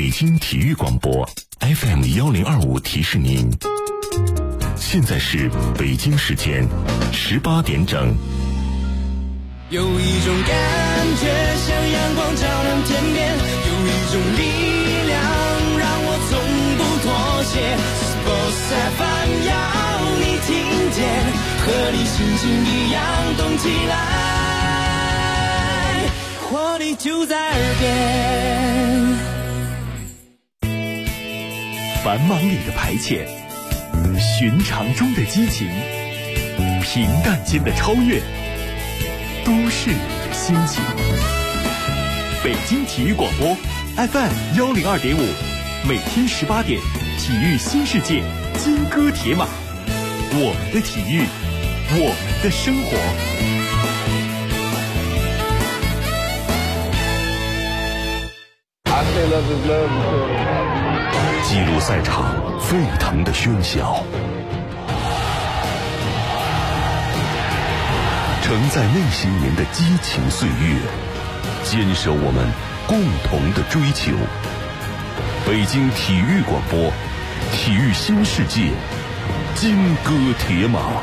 北京体育广播 FM1025提示您，现在是北京时间18点整。 有一种感觉像阳光照亮天边，有一种力量让我从不妥协。Sports FM 要你听见，和你心情一样动起来，活力就在耳边。 繁忙里的排遣，寻常中的激情，平淡间的超越，都市里的心情。北京体育广播 FM102.5，每天18点，体育新世界，金戈铁马，我们的体育，我们的生活。 记录赛场沸腾的喧嚣，承载那些年的激情岁月，坚守我们共同的追求。北京体育广播，体育新世界，金戈铁马。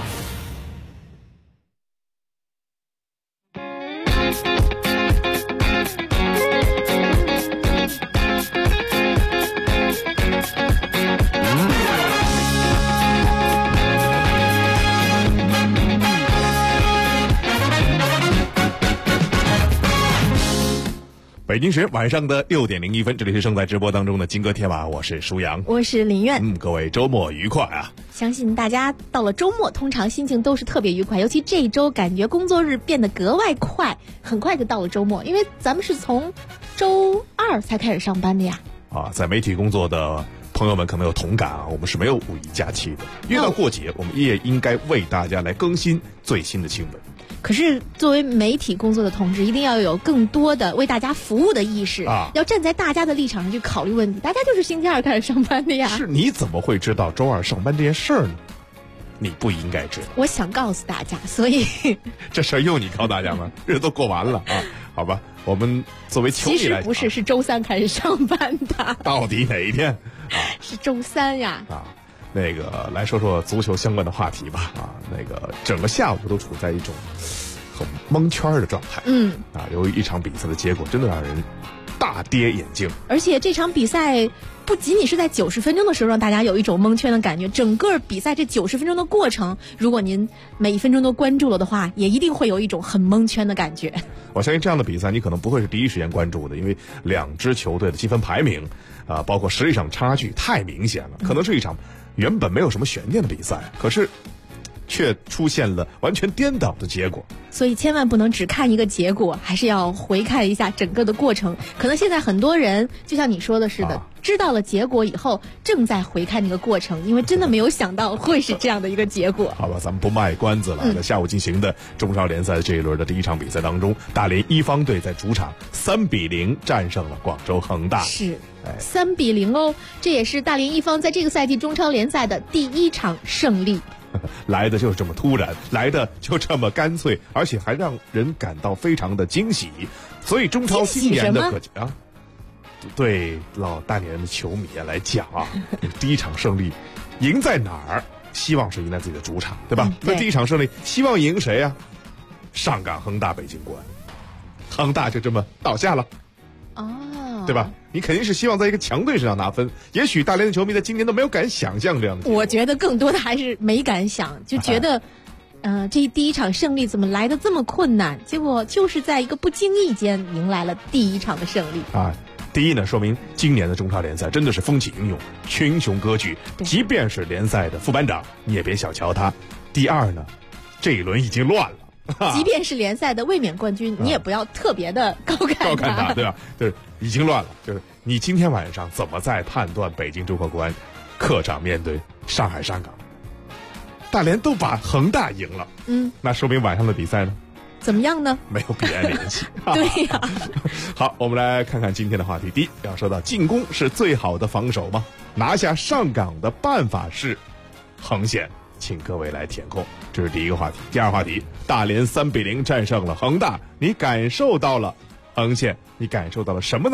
北京时间晚上的6点01分，这里是正在直播当中的金戈铁马，我是舒阳， 我是林苑。 各位周末愉快啊！ 相信大家到了周末，通常心情都是特别愉快，尤其这一周感觉工作日变得格外快，很快就到了周末，因为咱们是从周2才开始上班的呀。 在媒体工作的朋友们可能有同感啊，我们是没有5一假期的，越到过节，我们也应该为大家来更新最新的新闻。 可是作为媒体工作的同志，一定要有更多的为大家服务的意识要站在大家的立场上去考虑问题。大家就是星期2开始上班的呀。 是，你怎么会知道周2上班这件事儿呢？你不应该知道。 我想告诉大家，所以这事儿用你告大家吗？日子都过完了啊，好吧。我们作为球迷来讲， 其实不是，是周3开始上班的。 到底哪一天啊？ 是周3呀。 那个来说说足球相关的话题吧。那个整个下午都处在一种很蒙圈的状态。由于一场比赛的结果真的让人大跌眼镜。 而且这场比赛不仅仅是在90分钟的时候让大家有一种蒙圈的感觉，整个比赛这90分钟的过程，如果您每一分钟都关注了的话，也一定会有一种很蒙圈的感觉。 我相信这样的比赛你可能不会是第一时间关注的，因为两支球队的积分排名包括实力上差距太明显了，可能是一场原本没有什么悬念的比赛，可是却出现了完全颠倒的结果。 所以千万不能只看一个结果，还是要回看一下整个的过程。可能现在很多人就像你说的似的，知道了结果以后正在回看那个过程，因为真的没有想到会是这样的一个结果。 好吧，咱们不卖关子了。在下午进行的中超联赛这一轮的第一场比赛当中，大连一方队在主场3-0战胜了广州恒大。 是3-0哦，这也是大连一方在这个赛季中超联赛的第一场胜利。 来的就是这么突然，来的就这么干脆，而且还让人感到非常的惊喜。所以中超今年的对老大连的球迷来讲第一场胜利赢在哪儿？希望是赢在自己的主场，对吧？那第一场胜利希望赢谁啊？上港恒大北京国安，恒大就这么倒下了，对吧？你肯定是希望在一个强队身上拿分，也许大连的球迷在今年都没有敢想象这样的。 我觉得更多的还是没敢想，就觉得这第一场胜利怎么来得这么困难，结果就是在一个不经意间迎来了第一场的胜利第一呢，说明今年的中超联赛真的是风起云涌，群雄割据，即便是联赛的副班长你也别小瞧他。第二呢，这一轮已经乱了， 即便是联赛的卫冕冠军你也不要特别的高看他， 对吧？就是已经乱了，就是你今天晚上怎么再判断北京中赫国安客场面对上海上港？大连都把恒大赢了，那说明晚上的比赛呢怎么样呢？ 没有必然联系。 对呀。 好，我们来看看今天的话题。第一，要说到进攻是最好的防守吗？拿下上港的办法是横线，请各位来填空。这是第一个话题。第二话题，大连3-0战胜了恒大，你感受到了横线，你感受到了什么呢？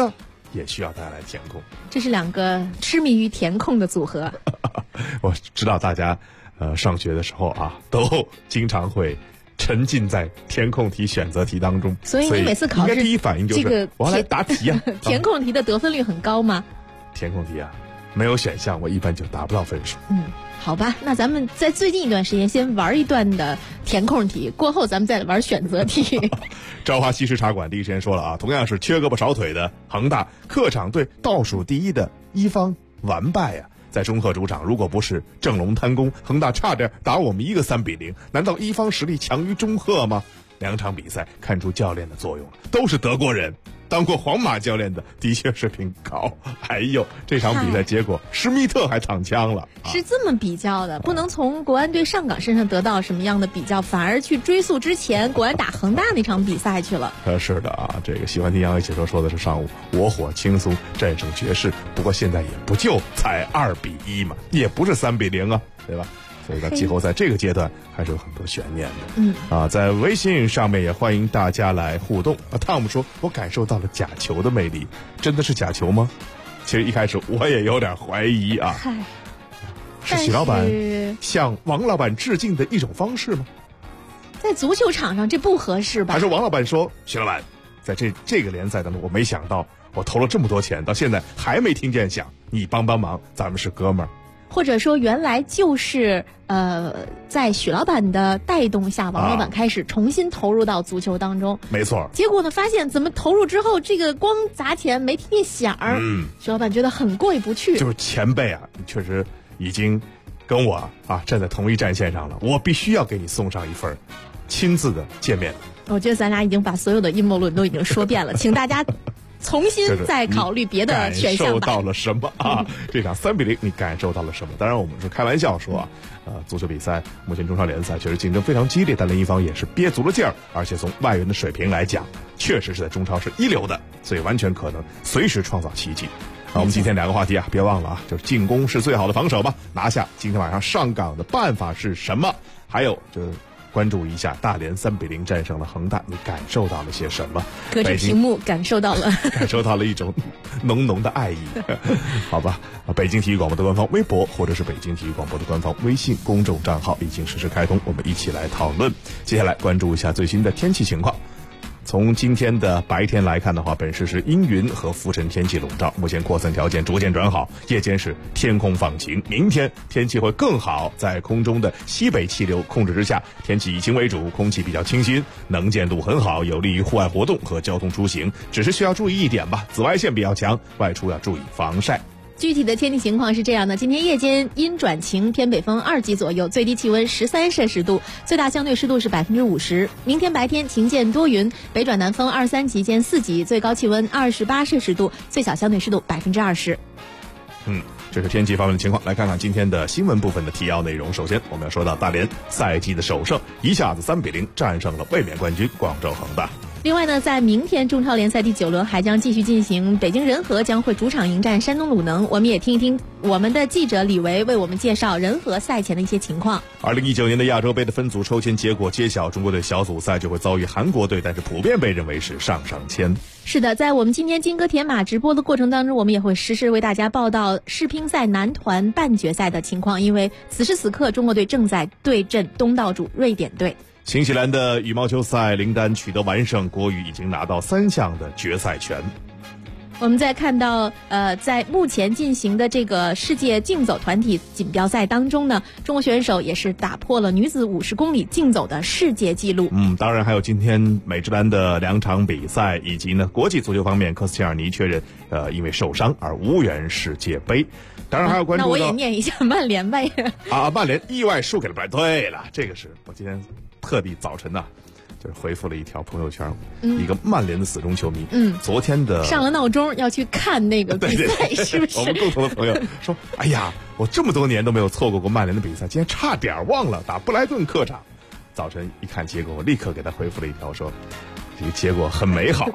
也需要大家来填空。 这是两个痴迷于填空的组合。 我知道大家上学的时候啊，都经常会沉浸在填空题、选择题当中， 所以你每次考试应该第一反应就是、 这个我要来答题啊。 填空题的得分率很高吗？ 填空题啊，没有选项，我一般就达不到分数。 好吧，那咱们在最近一段时间先玩一段的填空题，过后咱们再玩选择题。 朝花夕拾茶馆第一时间说了啊，同样是缺胳膊少腿的恒大，客场对倒数第一的一方完败呀。在中赫主场，如果不是郑龙贪功，恒大差点打我们一个3-0，难道一方实力强于中赫吗？2场比赛看出教练的作用了，都是德国人，当过皇马教练的的确水平高。还有这场比赛结果，施密特还躺枪了。 是这么比较的，不能从国安对上港身上得到什么样的比较，反而去追溯之前国安打恒大那场比赛去了。 是的啊，这个喜欢听杨伟解说的是上午我火轻松战胜爵士，不过现在也不就才2-1嘛，也不是3-0啊，对吧？所以在季后赛这个阶段还是有很多悬念的。在微信上面也欢迎大家来互动。汤姆说，我感受到了假球的魅力，真的是假球吗？其实一开始我也有点怀疑啊。是许老板向王老板致敬的一种方式吗？ 在足球场上这不合适吧？ 还是王老板说，许老板在这个联赛当中，我没想到我投了这么多钱，到现在还没听见响，你帮帮忙，咱们是哥们儿。 或者说原来就是在许老板的带动下，王老板开始重新投入到足球当中。 没错。 结果呢，发现怎么投入之后，这个光砸钱没听见响儿。许老板觉得很过意不去。 就是前辈啊，确实已经跟我站在同一战线上了，我必须要给你送上一份亲自的见面。 我觉得咱俩已经把所有的阴谋论都已经说遍了，请大家重新再考虑别的选项吧。 感受到了什么啊？这场3-0你感受到了什么？当然我们是开玩笑说足球比赛目前中超联赛确实竞争非常激烈，但另一方也是憋足了劲儿，而且从外援的水平来讲，确实是在中超是一流的，所以完全可能随时创造奇迹。我们今天2个话题别忘了就是进攻是最好的防守吧，拿下今天晚上上港的办法是什么？还有就是关注一下大连3-0战胜了恒大，你感受到了些什么？ 隔着屏幕感受到了一种浓浓的爱意。好吧，北京体育广播的官方微博或者是北京体育广播的官方微信公众账号已经实时开通，我们一起来讨论。接下来关注一下最新的天气情况。从今天的白天来看的话，本市是阴云和浮尘天气笼罩，目前扩散条件逐渐转好，夜间是天空放晴。明天天气会更好，在空中的西北气流控制之下，天气以晴为主，空气比较清新，能见度很好，有利于户外活动和交通出行。只是需要注意一点吧，紫外线比较强，外出要注意防晒。 具体的天气情况是这样的：今天夜间阴转晴，偏北风2级左右，最低气温13摄氏度，最大相对湿度是50%。明天白天晴间多云，北转南风2-3级见4级，最高气温28摄氏度，最小相对湿度20%。 这是天气方面的情况。来看看今天的新闻部分的提要内容。首先我们要说到大连赛季的首胜，一下子3-0战胜了卫冕冠军广州恒大。 另外呢，在明天中超联赛第9轮还将继续进行，北京人和将会主场迎战山东鲁能。我们也听一听我们的记者李维为我们介绍人和赛前的一些情况。 2019年的亚洲杯的分组抽签结果揭晓，中国队小组赛就会遭遇韩国队，但是普遍被认为是上签。 是的，在我们今天金戈铁马直播的过程当中，我们也会实时为大家报道世乒赛男团半决赛的情况，因为此时此刻中国队正在对阵东道主瑞典队。 新西兰的羽毛球赛林丹取得完胜，国羽已经拿到3项的决赛权。 我们再看到在目前进行的这个世界竞走团体锦标赛当中呢，中国选手也是打破了女子50公里竞走的世界纪录。 当然还有今天美职篮的2场比赛，以及呢国际足球方面，科斯切尔尼确认因为受伤而无缘世界杯。当然还要关注到那我也念一下曼联呗。 曼联意外输给了对了，这个是我今天特地早晨就是回复了一条朋友圈，一个曼联的死忠球迷，昨天的上了闹钟要去看那个比赛，是不是？ 我们共同的朋友说，哎呀，我这么多年都没有错过曼联的比赛，今天差点忘了打布莱顿客场。早晨一看结果，我立刻给他回复了一条说，这个结果很美好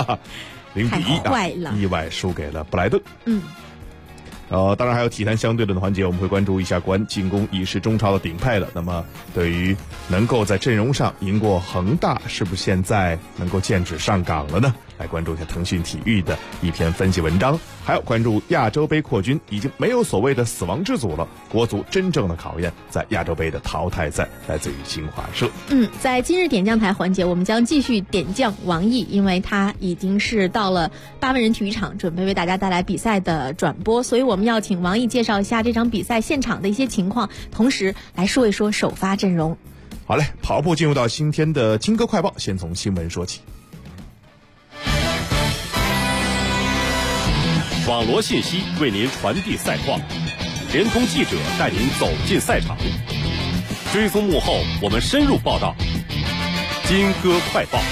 ，0-1意外输给了布莱顿。当然还有体坛相对论的环节，我们会关注一下国安进攻已是中超的顶配了。那么对于能够在阵容上赢过恒大，是不是现在能够剑指上港了呢？ 来关注一下腾讯体育的一篇分析文章，还有关注亚洲杯扩军，已经没有所谓的死亡之组了，国足真正的考验在亚洲杯的淘汰赛，来自于新华社。 在今日点将台环节，我们将继续点将王毅，因为他已经是到了8万人体育场，准备为大家带来比赛的转播，所以我们要请王毅介绍一下这场比赛现场的一些情况，同时来说一说首发阵容。 好嘞，跑步进入到今天的金歌快报，先从新闻说起。 网罗信息为您传递赛况，联通记者带您走进赛场，追踪幕后，我们深入报道。金歌快报。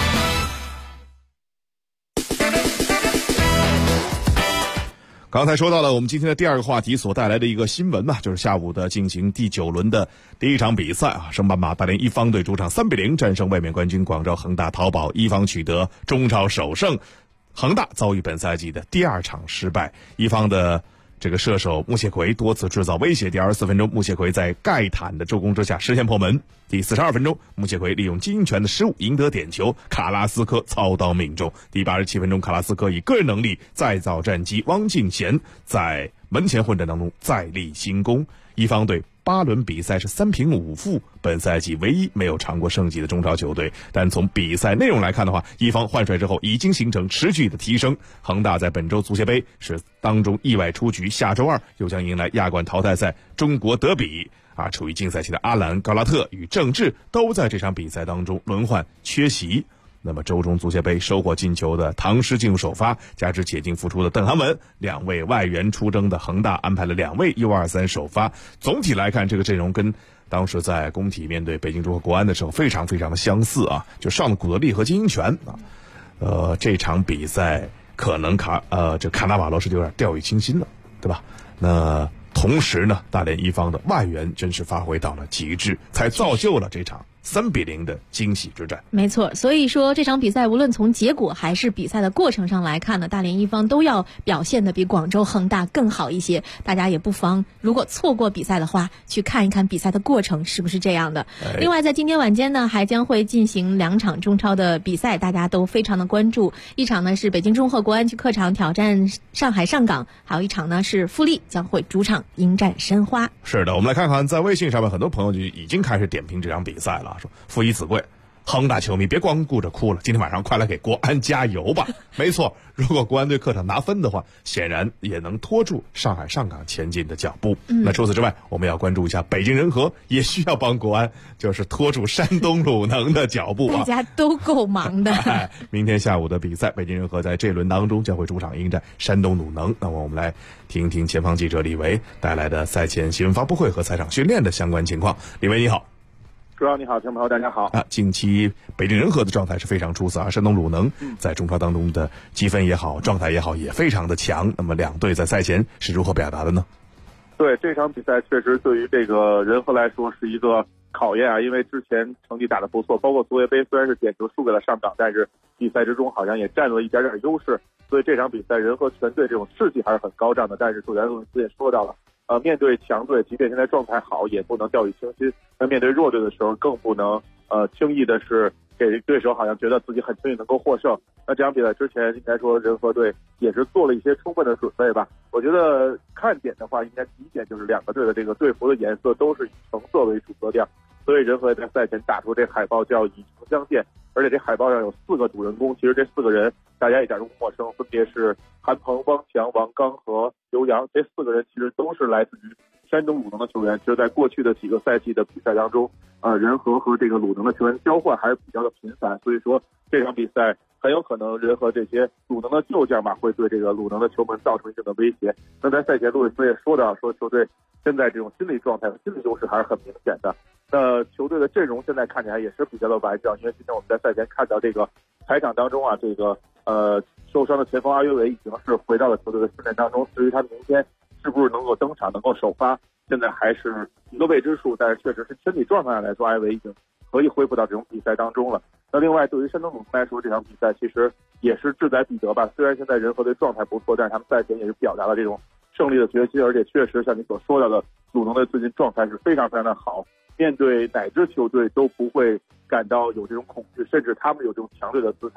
刚才说到了我们今天的第二个话题所带来的一个新闻嘛，就是下午的进行第9轮的第一场比赛啊，升班马大连一方队主场3-0战胜卫冕冠军广州恒大淘宝，一方取得中超首胜。恒大遭遇本赛季的第2场失败，一方的这个射手穆谢奎多次制造威胁，第24分钟穆谢奎在盖坦的助攻之下实现破门，第42分钟穆谢奎利用金权的失误赢得点球，卡拉斯科操刀命中，第87分钟卡拉斯科以个人能力再造战机，汪敬贤在门前混战当中再立新功。一方队8轮比赛是3平5负，本赛季唯一没有尝过胜绩的中超球队，但从比赛内容来看的话，一方换帅之后已经形成持续的提升。恒大在本周足协杯是当中意外出局，下周2又将迎来亚冠淘汰赛中国德比啊，处于竞赛期的阿兰、高拉特与郑智都在这场比赛当中轮换缺席。那么周中足协杯收获进球的唐诗进入首发，加之解禁复出的邓涵文，2位外援出征的恒大安排了2位U23首发。总体来看，这个阵容跟当时在工体面对北京中赫国安的时候非常非常的相似啊，就上了古德利和金英权啊。这场比赛可能卡纳瓦罗是有点掉以轻心了，对吧？那同时呢，大连一方的外援真是发挥到了极致，才造就了这场3-0的惊喜之战。 没错，所以说这场比赛无论从结果还是比赛的过程上来看呢，大连一方都要表现的比广州恒大更好一些。大家也不妨如果错过比赛的话，去看一看比赛的过程是不是这样的。另外在今天晚间呢，还将会进行2场中超的比赛，大家都非常的关注。一场呢是北京中赫国安去客场挑战上海上港，还有一场呢是富力将会主场迎战申花。 是的，我们来看看在微信上面很多朋友就已经开始点评这场比赛了，说父以子贵，恒大球迷别光顾着哭了，今天晚上快来给国安加油吧。没错，如果国安队客场拿分的话，显然也能拖住上海上港前进的脚步。那除此之外，我们要关注一下北京人和也需要帮国安就是拖住山东鲁能的脚步啊。 大家都够忙的。 明天下午的比赛，北京人和在这轮当中将会主场迎战山东鲁能。那么我们来听一听前方记者李维带来的赛前新闻发布会和赛场训练的相关情况。李维你好。 主要你好，听众朋友大家好。 近期北京人和的状态是非常出色啊，山东鲁能在中超当中的积分也好，状态也好，也非常的强。那么两队在赛前是如何表达的呢？ 对，这场比赛确实对于这个人和来说是一个考验啊，因为之前成绩打得不错，包括足协杯虽然是点球输给了上港，但是比赛之中好像也占了一点点优势，所以这场比赛人和全队这种士气还是很高涨的。但是主教练罗伦斯也说到了，面对强队，即便现在状态好，也不能掉以轻心。那面对弱队的时候，更不能轻易的是给对手好像觉得自己很轻易能够获胜。那这场比赛之前，应该说人和队也是做了一些充分的准备吧。我觉得看点的话，应该第一点就是两个队的这个队服的颜色都是以橙色为主色调，所以人和在赛前打出这海报叫以橙相见，而且这海报上有4个主人公，其实这4个人大家一点都不陌生，分别是韩鹏、汪强、王刚和刘洋。这4个人其实都是来自于山东鲁能的球员。其实在过去的几个赛季的比赛当中，人和这个鲁能的球员交换还是比较的频繁，所以说这场比赛很有可能人和这些鲁能的旧将吧，会对这个鲁能的球门造成一定的威胁。那在赛前路易斯也说到，说球队现在这种心理状态和心理优势还是很明显的。那球队的阵容现在看起来也是比较的完整，因为今天我们在赛前看到这个采场当中啊，这个受伤的前锋阿约维已经是回到了球队的训练当中，至于他明天是不是能够登场能够首发，现在还是一个未知数，但是确实是身体状态上来说，阿约维已经可以恢复到这种比赛当中了。那另外对于山东鲁能来说，这场比赛其实也是志在必得吧。虽然现在人和队状态不错，但是他们赛前也是表达了这种胜利的决心，而且确实像你所说到的，鲁能队最近状态是非常非常的好，面对哪支球队都不会感到有这种恐惧，甚至他们有这种强队的姿态。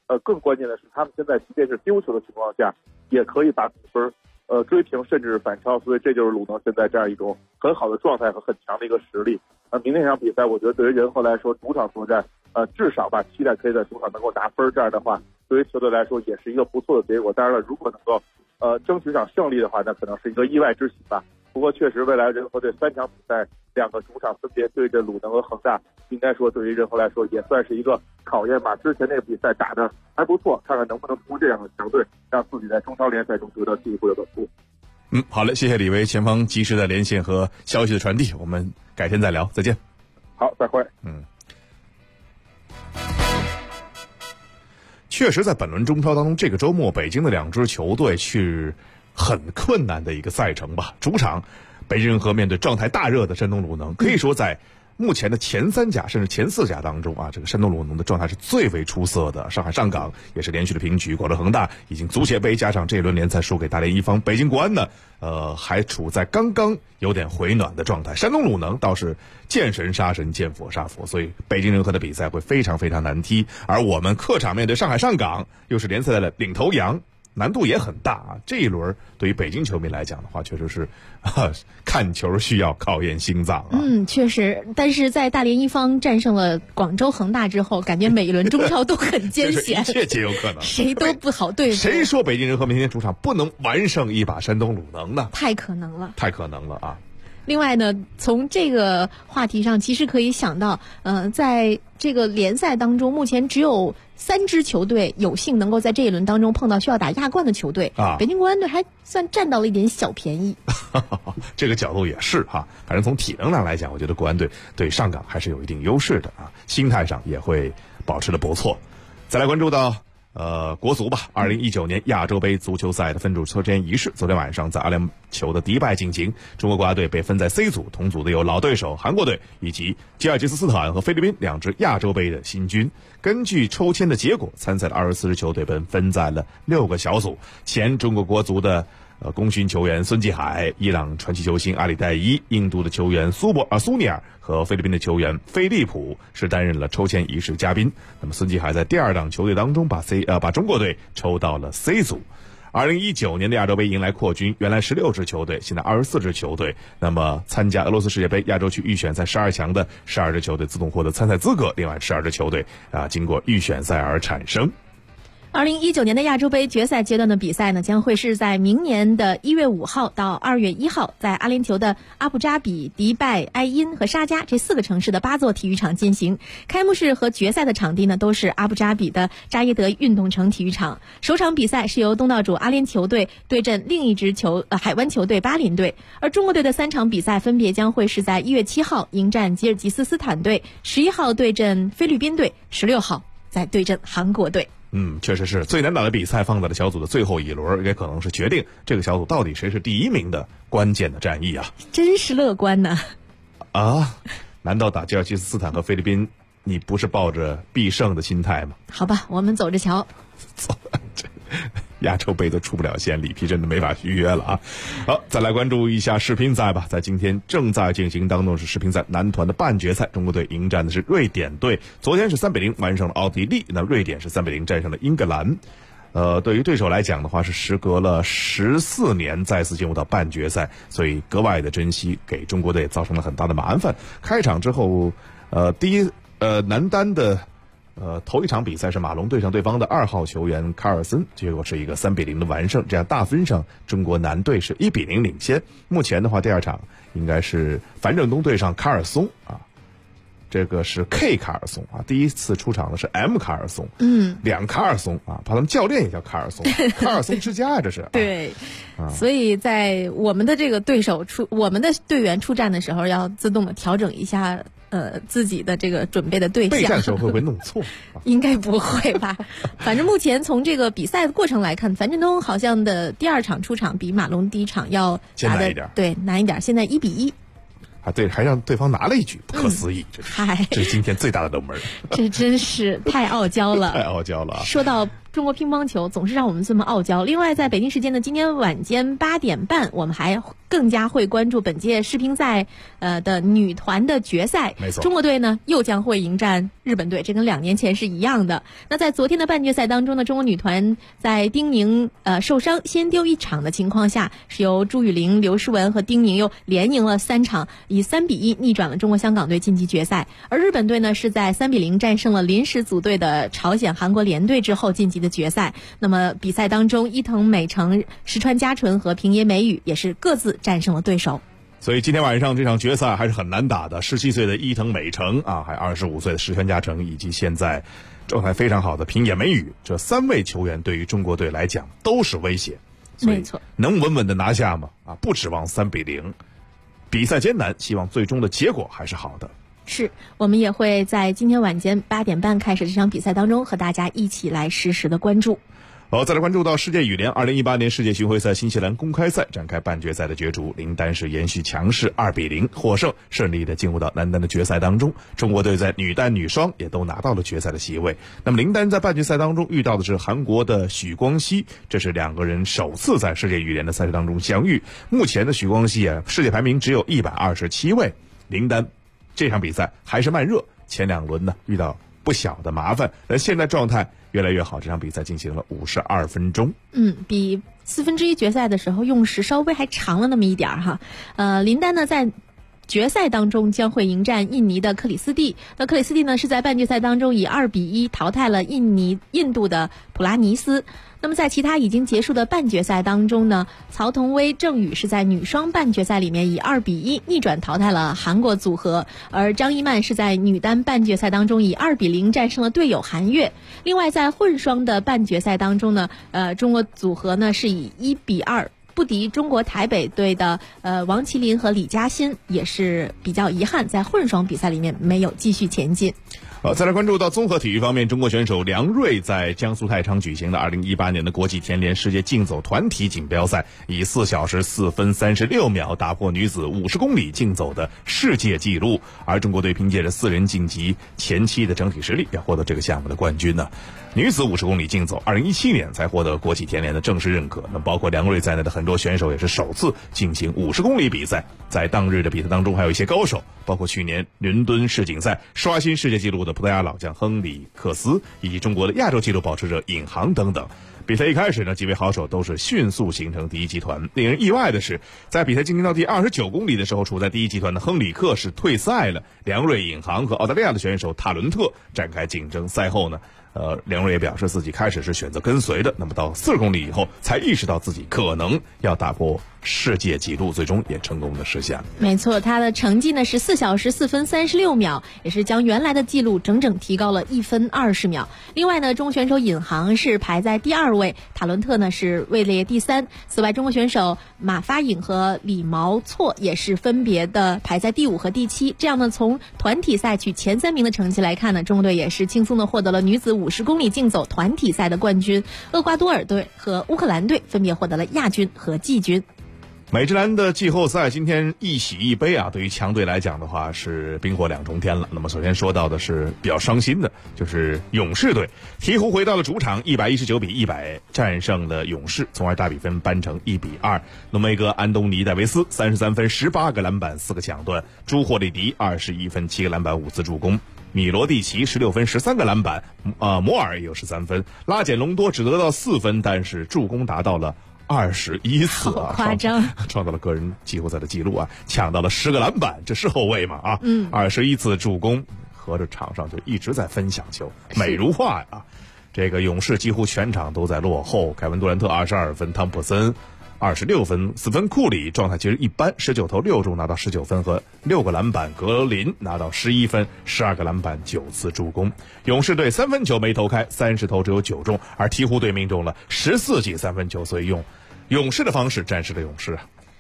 更关键的是他们现在即便是丢球的情况下，也可以把比分追平甚至反超，所以这就是鲁能现在这样一种很好的状态和很强的一个实力。明天这场比赛，我觉得对于人和来说，主场作战，至少吧，期待可以在主场能够拿分，这样的话，对于球队来说也是一个不错的结果。当然了，如果能够争取场胜利的话，那可能是一个意外之喜吧。不过确实，未来人和队3场比赛，2个主场分别对阵鲁能和恒大，应该说对于人和来说也算是一个考验吧。之前那个比赛打得还不错，看看能不能通过这样的强队，让自己在中超联赛中得到进一步的稳固。 好嘞，谢谢李维前方及时的连线和消息的传递，我们改天再聊，再见。 好，再会。 确实在本轮中超当中，这个周末北京的2支球队是很困难的一个赛程吧。主场北京人和面对状态大热的山东鲁能，可以说在目前的前3甲甚至前4甲当中啊，这个山东鲁能的状态是最为出色的。上海上港也是连续的平局，广州恒大已经足协杯加上这一轮联赛输给大连一方，北京国安呢还处在刚刚有点回暖的状态。山东鲁能倒是见神杀神，见佛杀佛，所以北京人和的比赛会非常非常难踢。而我们客场面对上海上港，又是联赛的领头羊，难度也很大啊！这一轮对于北京球迷来讲的话，确实是看球需要考验心脏啊。 确实，但是在大连一方战胜了广州恒大之后，感觉每一轮中超都很艰险， 一切皆有可能， 谁都不好对付。 谁说北京人和明天主场不能完胜一把山东鲁能呢？ 太可能了， 太可能了啊！ 另外呢，从这个话题上，其实可以想到，在这个联赛当中，目前只有3支球队有幸能够在这一轮当中碰到需要打亚冠的球队啊。 北京国安队还算占到了一点小便宜。 这个角度也是哈，反正从体能上来讲，我觉得国安队对上港还是有一定优势的啊，心态上也会保持的不错。再来关注到国足吧，2019年亚洲杯足球赛的分组抽签仪式，昨天晚上在阿联酋的迪拜进行。中国国家队被分在 C 组，同组的有老对手韩国队以及吉尔吉斯斯坦和菲律宾2支亚洲杯的新军。根据抽签的结果，参赛的24支球队被分在了6个小组。前中国国足的功勋球员孙继海、伊朗传奇球星阿里代伊、印度的球员苏尼尔和菲律宾的球员菲利普是担任了抽签仪式嘉宾。那么孙继海在第2档球队当中把中国队抽到了 C 组。2019年的亚洲杯迎来扩军，原来16支球队，现在24支球队。那么参加俄罗斯世界杯亚洲区预选赛12强的12支球队自动获得参赛资格，另外12支球队经过预选赛而产生。 2019年的亚洲杯决赛阶段的比赛呢，将会是在明年的1月5号到2月1号，在阿联酋的阿布扎比、迪拜、埃因和沙迦这4个城市的8座体育场进行。开幕式和决赛的场地呢，都是阿布扎比的扎耶德运动城体育场。首场比赛是由东道主阿联酋队对阵另一支海湾球队巴林队，而中国队的3场比赛分别将会是在1月7号迎战吉尔吉斯斯坦队，11号对阵菲律宾队，16号再对阵韩国队。 确实是最难打的比赛放在了小组的最后一轮，也可能是决定这个小组到底谁是第1名的关键的战役啊！ 真是乐观呢！ 难道打吉尔吉斯斯坦和菲律宾，你不是抱着必胜的心态吗？ 好吧，我们走着瞧。 亚洲杯都出不了线，里皮真的没法续约了啊！好，再来关注一下世乒赛吧。在今天正在进行当中是世乒赛男团的半决赛，中国队迎战的是瑞典队。昨天是3-0完胜了奥地利，那瑞典是3-0战胜了英格兰。对于对手来讲的话，是时隔了14年再次进入到半决赛，所以格外的珍惜，给中国队造成了很大的麻烦。开场之后，男单的头一场比赛是马龙对上对方的2号球员卡尔森，结果是一个3-0的完胜，这样大分上中国男队是1-0领先。目前的话，第2场应该是樊振东对上卡尔松啊，这个是 K 卡尔松啊，第一次出场的是 M 卡尔松，2卡尔松啊，他们教练也叫卡尔松，卡尔松之家这是。 对，所以在我们的这个我们的队员出战的时候，要自动的调整一下自己的这个准备的对象。 备战时候会不会弄错？ 应该不会吧。反正目前从这个比赛的过程来看，樊振东好像的第2场出场比马龙第1场要打的难一点，现在1-1。 对，还让对方拿了一局，不可思议！这是今天最大的冷门。 这真是太傲娇了， 太傲娇了啊！ 说到中国乒乓球总是让我们这么傲娇。另外，在北京时间的今天晚间8点半，我们还更加会关注本届世乒赛的女团的决赛。 没错， 中国队呢又将会迎战日本队，这跟2年前是一样的。那在昨天的半决赛当中呢，中国女团在丁宁受伤先丢1场的情况下，是由朱雨玲、刘诗雯和丁宁又连赢了3场，以3-1逆转了中国香港队晋级决赛。而日本队呢是在3-0战胜了临时组队的朝鲜韩国联队之后晋级的决赛。那么比赛当中，伊藤美诚、石川佳纯和平野美宇也是各自战胜了对手。 所以今天晚上这场决赛还是很难打的。17岁的伊藤美诚啊，还25岁的石川佳纯，以及现在状态非常好的平野美宇，这3位球员对于中国队来讲都是威胁。 没错， 能稳稳的拿下吗？啊，不指望3-0。比赛艰难，希望最终的结果还是好的。 是，我们也会在今天晚间8点半开始这场比赛当中和大家一起来实时的关注。 好，再来关注到世界羽联2018年世界巡回赛新西兰公开赛展开半决赛的角逐，林丹是延续强势2-0获胜，顺利的进入到男单的决赛当中。中国队在女单女双也都拿到了决赛的席位。那么林丹在半决赛当中遇到的是韩国的许光熙，这是2个人首次在世界羽联的赛事当中相遇。目前的许光熙啊，世界排名只有127位，林丹这场比赛还是慢热，前2轮呢遇到不小的麻烦，但现在状态越来越好，这场比赛进行了52分钟。 比1/4决赛的时候用时稍微还长了那么一点哈。林丹呢在决赛当中将会迎战印尼的克里斯蒂。那克里斯蒂呢是在半决赛当中以2-1淘汰了印度的普拉尼斯。那么在其他已经结束的半决赛当中呢，曹同薇、郑宇是在女双半决赛里面以2-1逆转淘汰了韩国组合，而张一曼是在女单半决赛当中以2-0战胜了队友韩悦。另外在混双的半决赛当中呢，中国组合呢是以1-2不敌中国台北队的王麒麟和李嘉欣，也是比较遗憾，在混双比赛里面没有继续前进。 再来关注到综合体育方面，中国选手梁睿在江苏太仓举行的2018年的国际田联世界竞走团体锦标赛，以4小时4分36秒打破女子50公里竞走的世界纪录，而中国队凭借着4人晋级前期的整体实力，也获得这个项目的冠军呢。女子50公里竞走2017年才获得国际田联的正式认可，那包括梁睿在内的很多选手也是首次进行50公里比赛。在当日的比赛当中，还有一些高手，包括去年伦敦世锦赛刷新世界纪录的葡萄牙老将亨里克斯，以及中国的亚洲纪录保持者尹航等等。比赛一开始呢，几位好手都是迅速形成第一集团。令人意外的是，在比赛进行到第29公里的时候，处在第一集团的亨里克是退赛了，梁睿、尹航和澳大利亚的选手塔伦特展开竞争。赛后呢，梁睿也表示自己开始是选择跟随的，那么到40公里以后才意识到自己可能要打破世界纪录，最终也成功的实现了。 没错，他的成绩呢是4小时4分36秒，也是将原来的记录整整提高了1分20秒。另外呢，中国选手尹航是排在第2位，塔伦特呢是位列第3。此外，中国选手马发颖和李毛错也是分别的排在第5和第7。这样呢，从团体赛取前3名的成绩来看呢，中国队也是轻松的获得了女子50公里竞走团体赛的冠军。厄瓜多尔队和乌克兰队分别获得了亚军和季军。 美职篮的季后赛今天一喜一悲啊，对于强队来讲的话是冰火2重天了。那么首先说到的是比较伤心的，就是勇士队鹈鹕回到了主场，119-100战胜了勇士，从而大比分扳成1-2。浓眉哥安东尼戴维斯33分18个篮板4个抢断，朱霍利迪21分7个篮板5次助攻，米罗蒂奇16分13个篮板，摩尔也有13分，拉简隆多只得到4分，但是助攻达到了21次啊， 夸张， 创造了个人季后赛的记录啊，抢到了10个篮板，这是后卫嘛啊，21次助攻，合着场上就一直在分享球，美如画呀。这个勇士几乎全场都在落后，凯文杜兰特22分，汤普森26分，斯芬库里状态其实一般，19投6中拿到19分和6个篮板，格林拿到11分，12个篮板9次助攻。勇士队3分球没投开，30投只有9中，而鹈鹕队命中了14记3分球，所以用勇士的方式战胜了勇士。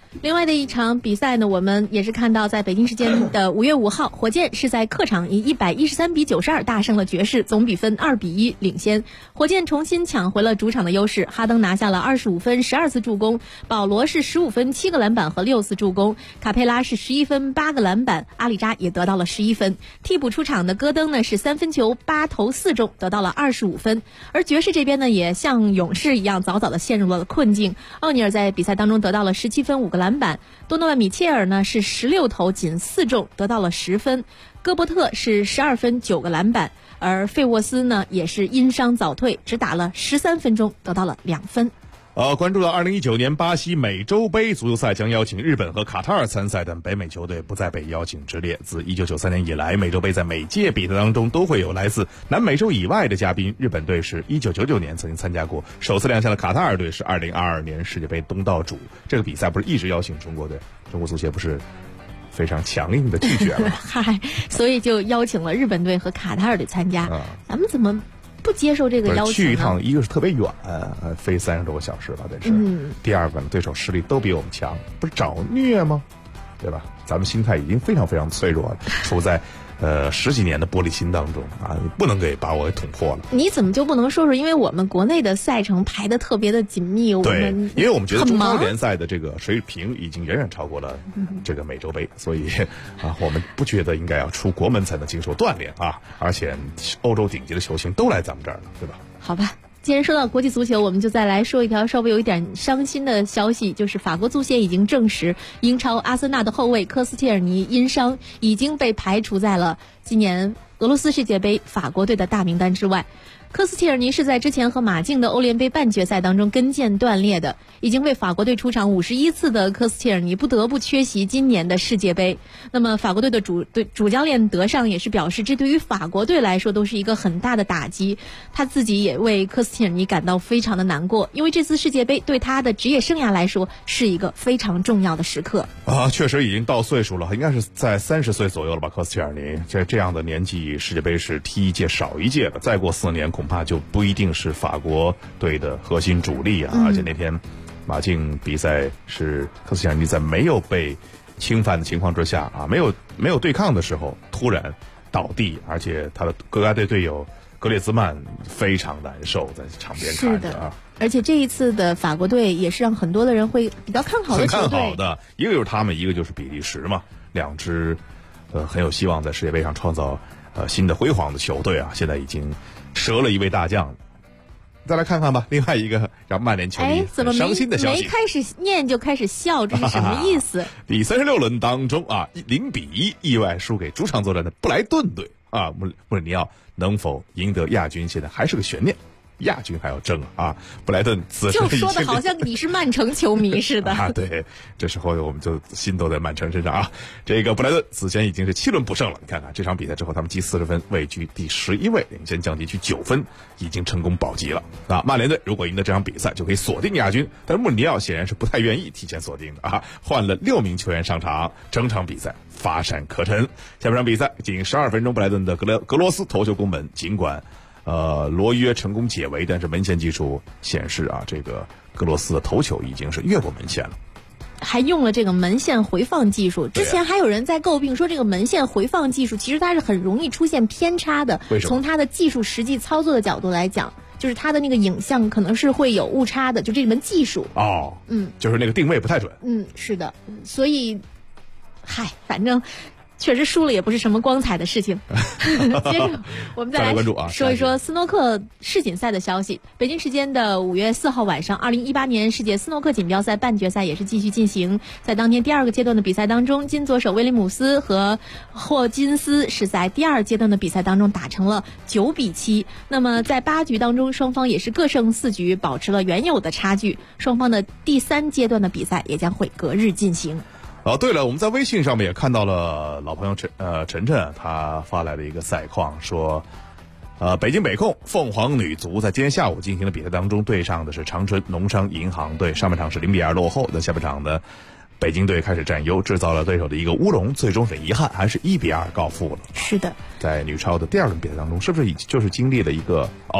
另外的一场比赛呢，我们也是看到在北京时间的5月5号，火箭是在客场以113比92大胜了爵士，总比分2比1领先。火箭重新抢回了主场的优势，哈登拿下了25分12次助攻，保罗是15分7个篮板和6次助攻，卡佩拉是11分8个篮板，阿里扎也得到了11分。替补出场的戈登呢是3分球8投4中，得到了25分。而爵士这边呢也像勇士一样早早的陷入了困境，奥尼尔在比赛当中得到了17分5个篮板，多诺万米切尔呢是16投仅4中，得到了10分，戈伯特是12分9个篮板，而费沃斯呢也是因伤早退，只打了13分钟，得到了2分。 关注到2019年巴西美洲杯足球赛将邀请日本和卡塔尔参赛，但北美球队不再被邀请之列。自1993年以来，美洲杯在每届比赛当中都会有来自南美洲以外的嘉宾。日本队是1999年曾经参加过，首次亮相的卡塔尔队是2022年世界杯东道主。这个比赛不是一直邀请中国队，中国足协不是非常强硬的拒绝了嗨，所以就邀请了日本队和卡塔尔队参加。咱们怎么不接受这个邀请呢？ 去一趟，一个是特别远，飞30多个小时吧，这是。第二个呢，对手实力都比我们强，不是找虐吗？对吧？咱们心态已经非常非常脆弱了，处在10几年的玻璃心当中啊，你不能把我给捅破了。 你怎么就不能说说？因为我们国内的赛程排得特别的紧密， 对，因为我们觉得中超联赛的这个水平已经远远超过了这个美洲杯，所以我们不觉得应该要出国门才能经受锻炼啊，而且欧洲顶级的球星都来咱们这儿了，对吧？ 好吧。既然说到国际足球，我们就再来说一条稍微有一点伤心的消息，就是法国足协已经证实，英超阿森纳的后卫科斯切尔尼因伤已经被排除在了今年俄罗斯世界杯法国队的大名单之外。科斯切尔尼是在之前和马竞的欧联杯半决赛当中跟腱断裂的，已经为法国队出场51次的科斯切尔尼不得不缺席今年的世界杯。那么法国队的主教练德尚也是表示，这对于法国队来说都是一个很大的打击，他自己也为科斯切尔尼感到非常的难过，因为这次世界杯对他的职业生涯来说是一个非常重要的时刻啊，确实已经到岁数了，应该是在30岁左右了吧。科斯切尔尼这样的年纪，世界杯是踢一届少一届的，再过4年恐怕就不一定是法国队的核心主力啊。而且那天马竞比赛是科斯切尔尼在没有被侵犯的情况之下啊，没有对抗的时候突然倒地，而且他的格拉队队友格列兹曼非常难受，在场边看着啊。 而且这一次的法国队也是让很多的人会比较看好的球队， 很看好的，一个就是他们，一个就是比利时嘛，两支很有希望在世界杯上创造新的辉煌的球队啊，现在已经折了一位大将。再来看看吧，另外一个让曼联球迷很伤心的消息， 没开始念就开始笑，这是什么意思？ 第36轮当中啊，0比1意外输给主场作战的布莱顿队啊，穆里尼奥能否赢得亚军，现在还是个悬念。亚军还要争啊！布莱顿此时就说的好像你是曼城球迷似的啊！对，这时候我们就心都在曼城身上啊！这个布莱顿此前已经是7轮不胜了，你看看这场比赛之后，他们积40分，位居第11位，领先降级区9分，已经成功保级了啊！曼联队如果赢得这场比赛，就可以锁定亚军，但是穆里尼奥显然是不太愿意提前锁定的啊！换了6名球员上场，整场比赛乏善可陈。下半场比赛仅12分钟，布莱顿的格罗斯头球攻门，尽管罗约成功解围，但是门线技术显示啊，这个格罗斯的头球已经是越过门线了， 还用了这个门线回放技术。之前还有人在诟病说，这个门线回放技术其实它是很容易出现偏差的。 为什么？ 从它的技术实际操作的角度来讲，就是它的那个影像可能是会有误差的，就这门技术。 就是那个定位不太准。 是的，所以，反正。确实输了也不是什么光彩的事情。接着我们再来说一说斯诺克世锦赛的消息。北京时间的5月4号晚上，2018年世界斯诺克锦标赛半决赛也是继续进行。在当天第2个阶段的比赛当中，金左手威廉姆斯和霍金斯是在第2阶段的比赛当中打成了9比7。那么在8局当中，双方也是各胜4局，保持了原有的差距。双方的第3阶段的比赛也将会隔日进行。 对了，我们在微信上面也看到了老朋友晨晨他发来的一个赛况，说北京北控凤凰女足在今天下午进行的比赛当中，对上的是长春农商银行队，上半场是0比2落后，在下半场呢北京队开始占优，制造了对手的一个乌龙，最终很遗憾还是1比2告负了。 是的， 在女超的第2轮比赛当中，是不是就是经历了一个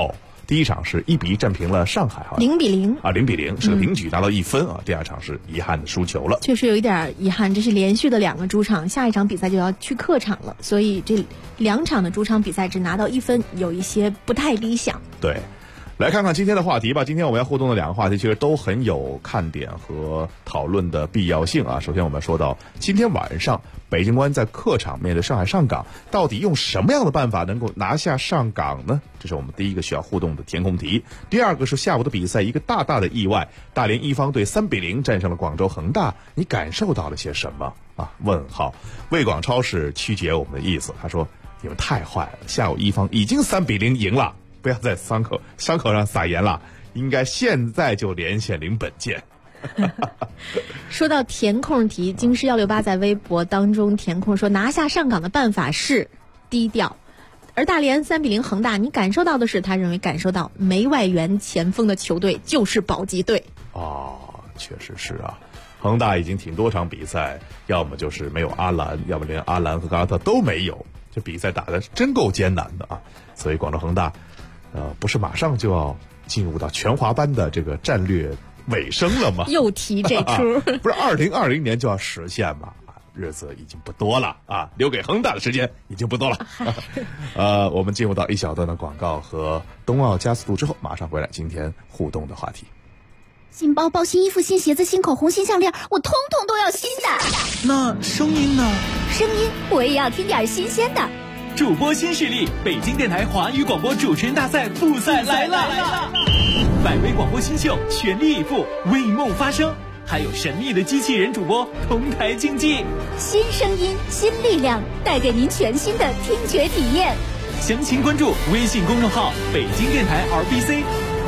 第一场是1-1战平了上海 ，0-0 啊，0-0是个平局，拿到1分啊。第二场是遗憾的输球了， 确实有一点遗憾，这是连续的2个主场，下一场比赛就要去客场了，所以这2场的主场比赛只拿到1分，有一些不太理想。 对。来看看今天的话题吧。今天我们要互动的2个话题其实都很有看点和讨论的必要性啊。首先我们说到今天晚上北京国安在客场面对上海上港，到底用什么样的办法能够拿下上港呢？这是我们第一个需要互动的填空题。第二个是下午的比赛，一个大大的意外，大连一方队3-0战胜了广州恒大，你感受到了些什么啊？问号。魏广超是曲解我们的意思，他说你们太坏了，下午一方已经3-0赢了，不要在伤口上撒盐了，应该现在就连线领本件。 说到填空题，京师168在微博当中填空说，拿下上港的办法是低调，而大连3-0恒大，你感受到的是，他认为感受到没外援前锋的球队就是保级队。 哦，确实是啊，恒大已经挺多场比赛，要么就是没有阿兰，要么连阿兰和嘎特都没有，这比赛打得真够艰难的啊。所以广州恒大不是马上就要进入到全华班的这个战略尾声了吗？ 又提这出不是2020年就要实现吗？日子已经不多了啊，留给恒大的时间已经不多了。我们进入到一小段的广告和冬奥加速度之后，马上回来今天互动的话题。 新包包、新衣服、新鞋子、新口红、新项链，我通通都要新的。 那声音呢？ 声音我也要听点新鲜的。 主播新势力，北京电台华语广播主持人大赛复赛来了！百位广播新秀全力以赴，为梦发声，还有神秘的机器人主播同台竞技。 新声音，新力量，带给您全新的听觉体验。 详情关注微信公众号北京电台 RBC。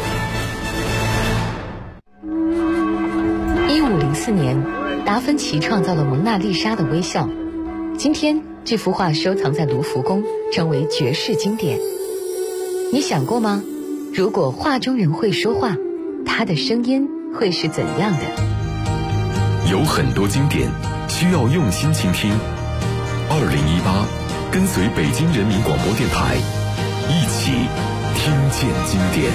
1504年，达芬奇创造了蒙娜丽莎的微笑。今天这幅画收藏在卢浮宫，成为绝世经典。你想过吗？如果画中人会说话，他的声音会是怎样的？ 有很多经典需要用心倾听。2018，跟随北京人民广播电台，一起听见经典。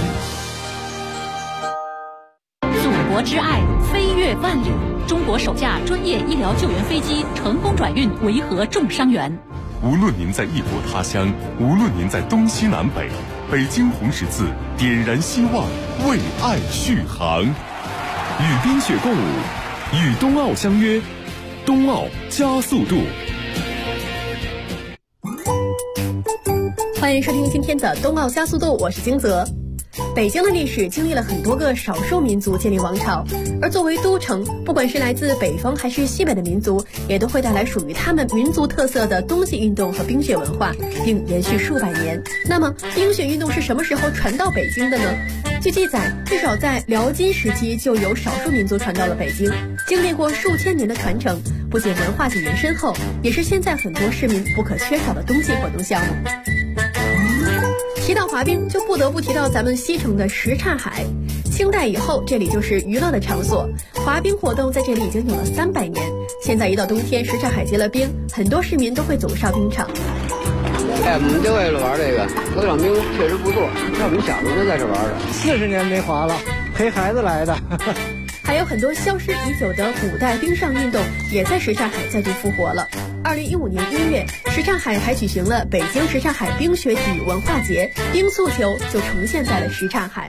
祖国之爱，飞越万里。中国首架专业医疗救援飞机成功转运维和重伤员。 无论您在异国他乡，无论您在东西南北，北京红十字点燃希望，为爱续航。与冰雪共舞，与冬奥相约，冬奥加速度。 欢迎收听今天的冬奥加速度，我是金泽。北京的历史经历了很多个少数民族建立王朝，而作为都城，不管是来自北方还是西北的民族，也都会带来属于他们民族特色的冬季运动和冰雪文化，并延续数百年。那么冰雪运动是什么时候传到北京的呢？据记载，至少在辽金时期就有少数民族传到了北京，经历过数千年的传承，不仅文化底蕴深厚，也是现在很多市民不可缺少的冬季活动项目。提到滑冰，就不得不提到咱们西城的什刹海。清代以后，这里就是娱乐的场所，滑冰活动在这里已经有了300年。现在一到冬天，什刹海结了冰，很多市民都会走上冰场。 我们就为了玩这个，这场冰确实不错，像我们小时候就在这玩的。 40年没滑了，陪孩子来的。 还有很多消失已久的古代冰上运动，也在什刹海再度复活了。2015年1月，什刹海还举行了北京什刹海冰雪体育文化节，冰速球就呈现在了什刹海。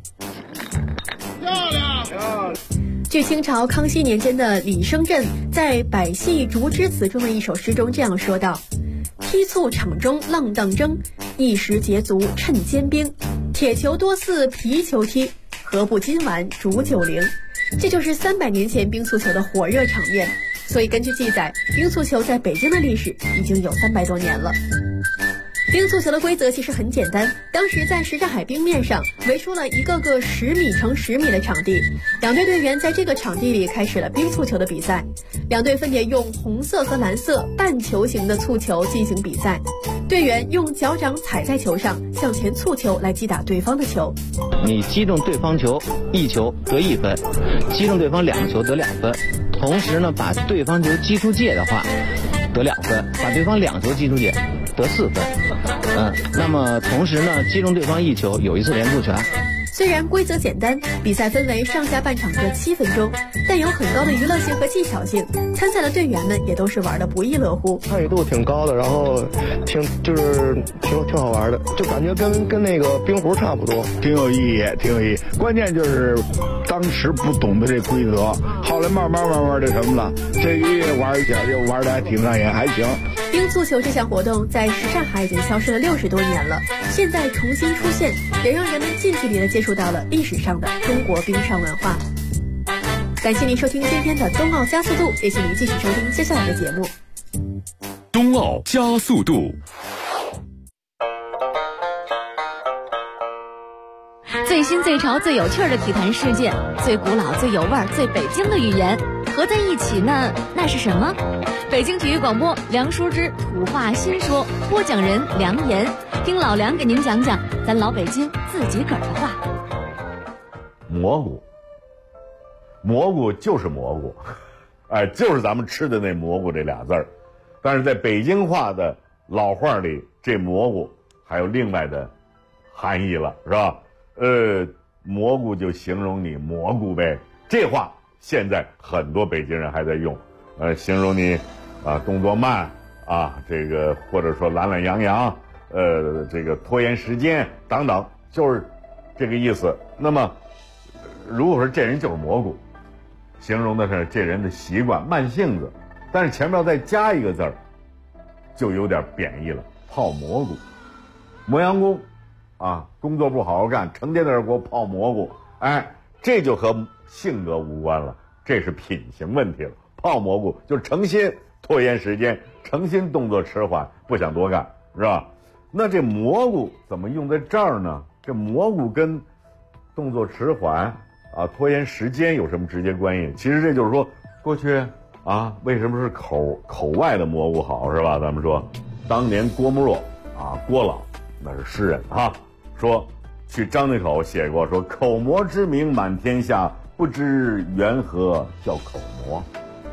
漂亮！据清朝康熙年间的李生镇在《百戏竹枝词》中的一首诗中这样说道：踢促场中浪荡争，一时捷足趁坚冰。铁球多似皮球踢，何不今晚煮酒灵？这就是300年前冰速球的火热场面。所以根据记载，冰速球在北京的历史已经有300多年了。冰速球的规则其实很简单，当时在什刹海冰面上围出了一个个10米乘10米的场地，两队队员在这个场地里开始了冰速球的比赛。两队分别用红色和蓝色半球形的蹴球进行比赛，队员用脚掌踩在球上向前蹴球来击打对方的球。 你击中对方球1球得1分，击中对方2球得2分，同时呢把对方球击出界的话得2分，把对方2球击出界得得4分。那么同时呢，击中对方1球，有1次连住权。 虽然规则简单，比赛分为上下半场各7分钟，但有很高的娱乐性和技巧性。参赛的队员们也都是玩得不亦乐乎， 参与度挺高的，然后挺好玩的，就感觉跟那个冰壶差不多， 挺有意义。关键就是当时不懂得这规则，后来慢慢的什么了，这一玩一下就玩得还挺上瘾，还行。 冰足球这项活动在上海已经消失了60多年了，现在重新出现，也让人们近距离的接触到了历史上的中国冰上文化。感谢您收听今天的冬奥加速度，也请您继续收听接下来的节目。 冬奥加速度， 最新最潮最有趣的体坛事件，最古老最有味儿最北京的语言合在一起呢，那是什么？北京体育广播梁淑芝土话新说，播讲人梁岩，听老梁给您讲讲咱老北京自己个儿的话。 蘑菇就是蘑菇，就是咱们吃的那蘑菇这俩字儿，但是在北京话的老话里，这蘑菇还有另外的含义了，是吧？蘑菇就形容你蘑菇呗，这话现在很多北京人还在用，形容你动作慢这个或者说懒懒洋洋，这个拖延时间等等，就是这个意思。那么如果说这人就是蘑菇，形容的是这人的习惯慢性子，但是前面要再加一个字儿，就有点贬义了，泡蘑菇。磨洋工工作不好好干，成天在这给我泡蘑菇，这就和性格无关了，这是品行问题了。泡蘑菇就是诚心拖延时间，诚心动作迟缓，不想多干，是吧？那这蘑菇怎么用在这儿呢？这蘑菇跟动作迟缓拖延时间有什么直接关系？其实这就是说，过去为什么是口外的蘑菇好，是吧？咱们说，当年郭沫若郭老那是诗人说去张家口写过，说口蘑之名满天下，不知缘何叫口蘑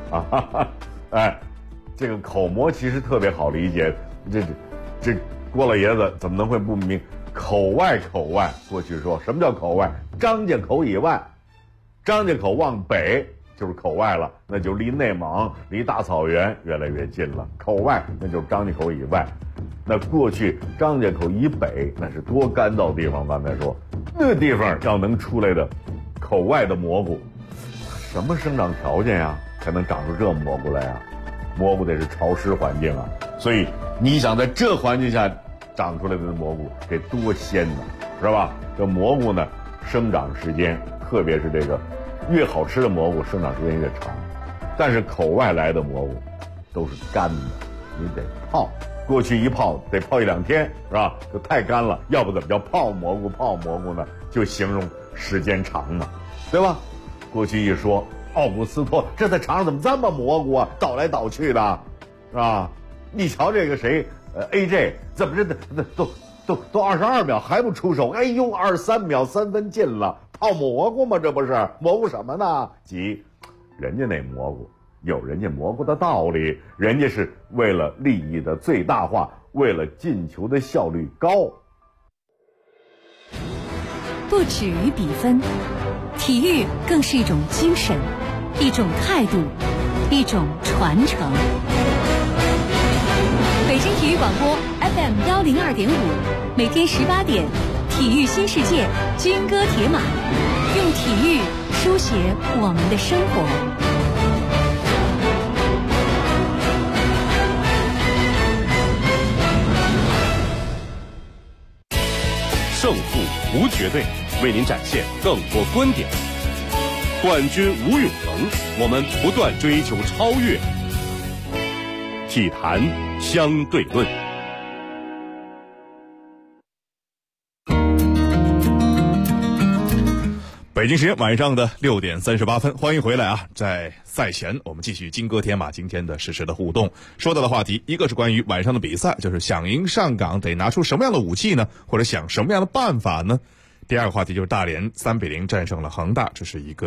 这个口蘑其实特别好理解，这郭老爷子怎么能会不明？口外，过去说什么叫口外？张家口以外，张家口往北就是口外了，那就离内蒙、离大草原越来越近了。口外那就是张家口以外，那过去张家口以北那是多干燥地方，刚才说那地方要能出来的口外的蘑菇，什么生长条件呀，才能长出这蘑菇来呀？蘑菇得是潮湿环境所以你想在这环境下长出来的蘑菇得多鲜呢，是吧？这蘑菇呢，生长时间，特别是这个越好吃的蘑菇生长时间越长，但是口外来的蘑菇都是干的，你得泡。过去一泡得泡1-2天，是吧？就太干了，要不怎么叫泡蘑菇？泡蘑菇呢，就形容时间长嘛，对吧？过去一说奥古斯托，这在场上怎么这么蘑菇倒来倒去的，是吧？你瞧这个谁AJ 怎么着都22秒还不出手，哎呦23秒3分进了，泡蘑菇吗？这不是蘑菇什么呢？急，人家那蘑菇有人家蘑菇的道理，人家是为了利益的最大化，为了进球的效率高。 不止于比分，体育更是一种精神，一种态度，一种传承。北京体育广播 FM 102.5，每天18点，体育新世界，军歌铁马，用体育书写我们的生活。 胜负无绝对，为您展现更多观点。冠军无永恒，我们不断追求超越。体坛相对论。 北京时间晚上的6点38分，欢迎回来在赛前我们继续金戈铁马今天的实时的互动。说到的话题，一个是关于晚上的比赛，就是想赢上港得拿出什么样的武器呢？或者想什么样的办法呢？第二个话题就是大连3-0战胜了恒大，这是一个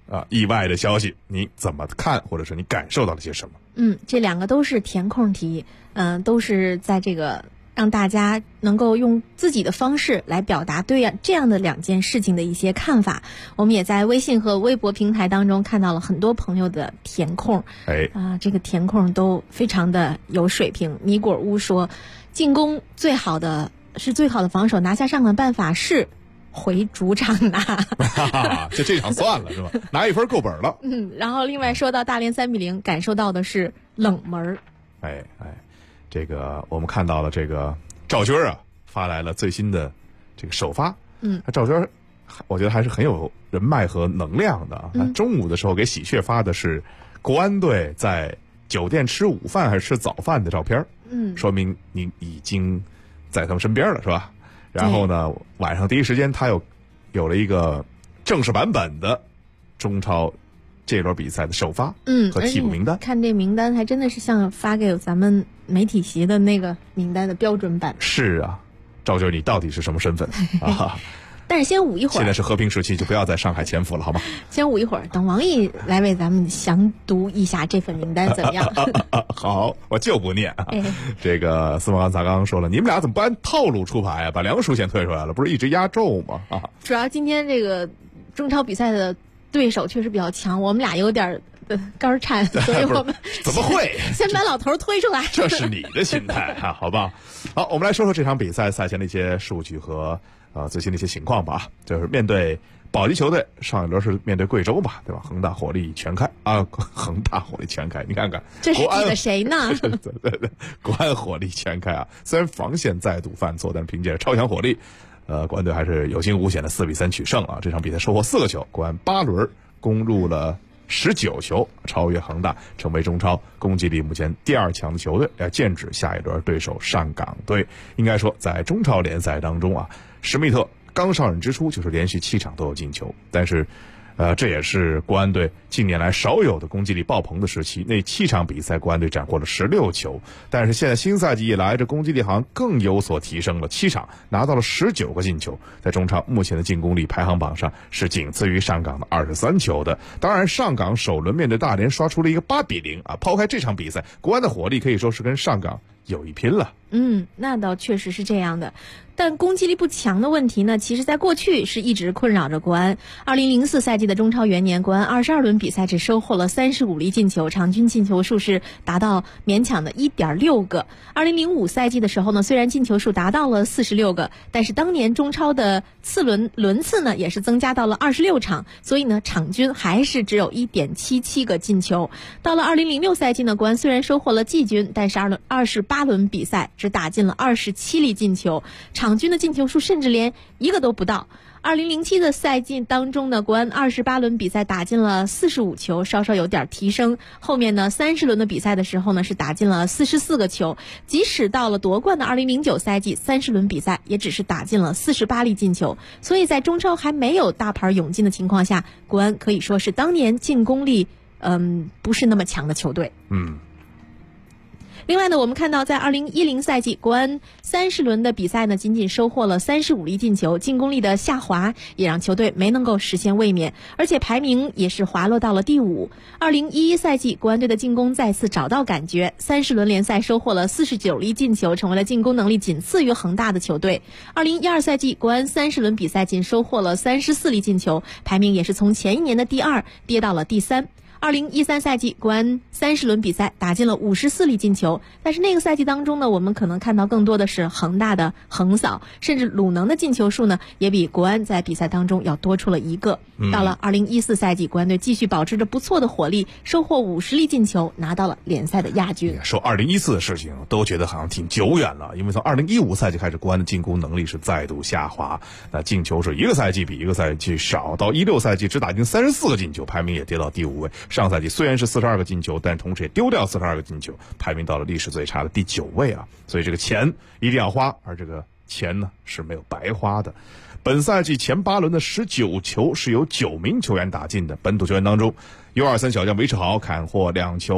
意外的消息，你怎么看，或者是你感受到了些什么？ 这2个都是填空题，都是在这个让大家能够用自己的方式来表达对这样的2件事情的一些看法。我们也在微信和微博平台当中看到了很多朋友的填空，这个填空都非常的有水平。米果屋说，进攻最好的防守，拿下上港办法是回主场拿就这场算了是吧？拿1分够本了。 然后另外说到大连3-0，感受到的是冷门。 这个我们看到了这个赵军发来了最新的这个首发。赵军我觉得还是很有人脉和能量的。中午的时候给喜鹊发的是国安队在酒店吃午饭还是吃早饭的照片，说明你已经在他们身边了，是吧？然后呢，晚上第一时间他有了一个正式版本的中超这轮比赛的首发和替补名单。 看这名单还真的是像发给咱们媒体席的那个名单的标准版。 是啊，赵军你到底是什么身份啊？ 但是先捂一会儿， 现在是和平时期，就不要在上海潜伏了，好吗？ 先捂一会儿，等王毅来为咱们详读一下这份名单怎么样？ 好，我就不念啊。这个司马刚才刚刚说了，你们俩怎么不按套路出牌啊？把梁叔先推出来了，不是一直压轴吗？ 主要今天这个中超比赛的对手确实比较强，我们俩有点肝颤，所以我们怎么会先把老头推出来？ 这是你的心态好吧？好，我们来说说这场比赛赛前的一些数据和最新的一些情况吧。就是面对保级球队，上一轮是面对贵州吧，对吧？恒大火力全开恒大火力全开，你看看这是指的谁呢？ 对，国安火力全开啊！虽然防线再度犯错，但是凭借着超强火力，国安队还是有惊无险的4-3取胜啊！这场比赛收获4个球，国安8轮攻入了19球，超越恒大，成为中超攻击力目前第2强的球队，剑指下一轮对手上港队。应该说，在中超联赛当中施密特刚上任之初就是连续7场都有进球，但是这也是国安队近年来少有的攻击力爆棚的时期。那7场比赛，国安队斩获了16球，但是现在新赛季以来，这攻击力好像更有所提升了，7场拿到了19个进球，在中超目前的进攻力排行榜上是仅次于上港的23球的。当然，上港首轮面对大连刷出了一个8-0抛开这场比赛，国安的火力可以说是跟上港有一拼了。 那倒确实是这样的。但攻击力不强的问题呢，其实在过去是一直困扰着国安。2004赛季的中超元年，国安22轮比赛只收获了35粒进球，场均进球数是达到勉强的 1.6 个。2005赛季的时候呢，虽然进球数达到了46个，但是当年中超的轮次呢也是增加到了26场，所以呢场均还是只有 1.77 个进球。到了2006赛季呢，国安虽然收获了季军，但是28轮比赛只打进了27粒进球，场均的进球数甚至连1个都不到。2007的赛季当中呢，国安28轮比赛打进了45球，稍稍有点提升。后面呢30轮的比赛的时候呢，是打进了44个球。即使到了夺冠的2009赛季，30轮比赛也只是打进了48粒进球。所以在中超还没有大牌涌进的情况下，国安可以说是当年进攻力不是那么强的球队。另外呢，我们看到在2010赛季，国安30轮的比赛呢，仅仅收获了35粒进球，进攻力的下滑也让球队没能够实现卫冕，而且排名也是滑落到了第5。2011赛季，国安队的进攻再次找到感觉，30轮联赛收获了49粒进球，成为了进攻能力仅次于恒大的球队。2012赛季，国安30轮比赛仅收获了34粒进球，排名也是从前一年的第2跌到了第3。2013赛季，国安30轮比赛打进了54粒进球，但是那个赛季当中呢，我们可能看到更多的是恒大的横扫，甚至鲁能的进球数呢，也比国安在比赛当中要多出了1个。到了2014赛季，国安队继续保持着不错的火力，收获50粒进球，拿到了联赛的亚军。 说2014的事情都觉得好像挺久远了，因为从2015赛季开始，国安的进攻能力是再度下滑，那进球是一个赛季比一个赛季少，到16赛季只打进34个进球，排名也跌到第5位。上赛季虽然是42个进球，但同时也丢掉42个进球，排名到了历史最差的第9位啊！所以这个钱一定要花，而这个钱呢是没有白花的。本赛季前8轮的19球是由9名球员打进的，本土球员当中，U23小将韦世豪砍获2球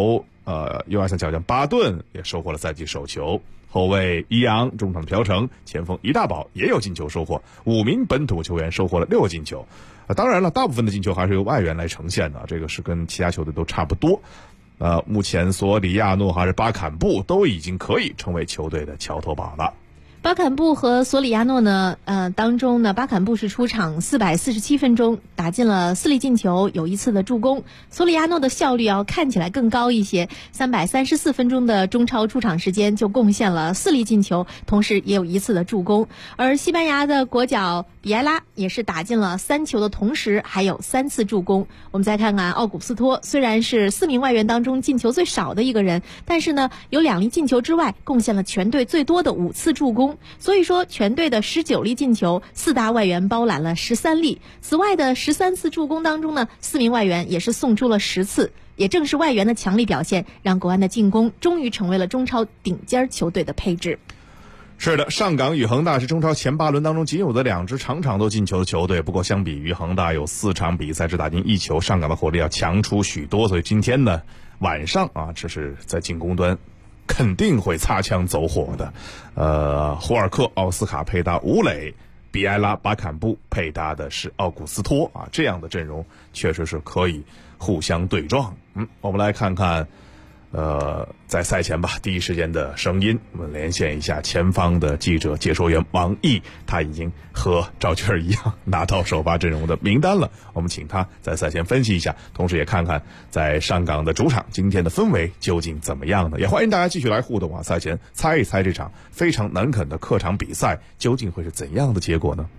U23小将巴顿也收获了赛季首球，后卫伊昂、中场的朴成、前锋伊大宝也有进球收获，5名本土球员收获了6个进球。当然了，大部分的进球还是由外援来呈现的，这个是跟其他球队都差不多。目前索里亚诺还是巴坎布都已经可以成为球队的桥头堡了。 巴坎布和索里亚诺呢，当中呢，巴坎布是出场447分钟，打进了4粒进球，有1次的助攻。索里亚诺的效率要看起来更高一些，334分钟的中超出场时间就贡献了4粒进球，同时也有1次的助攻。而西班牙的国脚比埃拉也是打进了3球的同时，还有3次助攻。我们再看看奥古斯托，虽然是4名外援当中进球最少的一个人，但是呢，有2粒进球之外，贡献了全队最多的5次助攻。所以说全队的19粒进球，4大外援包揽了13粒。此外的13次助攻当中呢，4名外援也是送出了10次。也正是外援的强力表现，让国安的进攻终于成为了中超顶尖球队的配置。 是的，上港与恒大是中超前8轮当中仅有的2支场场都进球的球队。不过相比于恒大有4场比赛只打进1球，上港的火力要强出许多。所以今天呢晚上这是在进攻端肯定会擦枪走火的。胡尔克、奥斯卡配搭吴磊，比埃拉、巴坎布配搭的是奥古斯托这样的阵容确实是可以互相对撞。我们来看看在赛前吧第一时间的声音，我们连线一下前方的记者解说员王毅，他已经和赵娟一样拿到首发阵容的名单了，我们请他在赛前分析一下，同时也看看在上港的主场今天的氛围究竟怎么样呢？也欢迎大家继续来互动赛前猜一猜这场非常难啃的客场比赛究竟会是怎样的结果呢？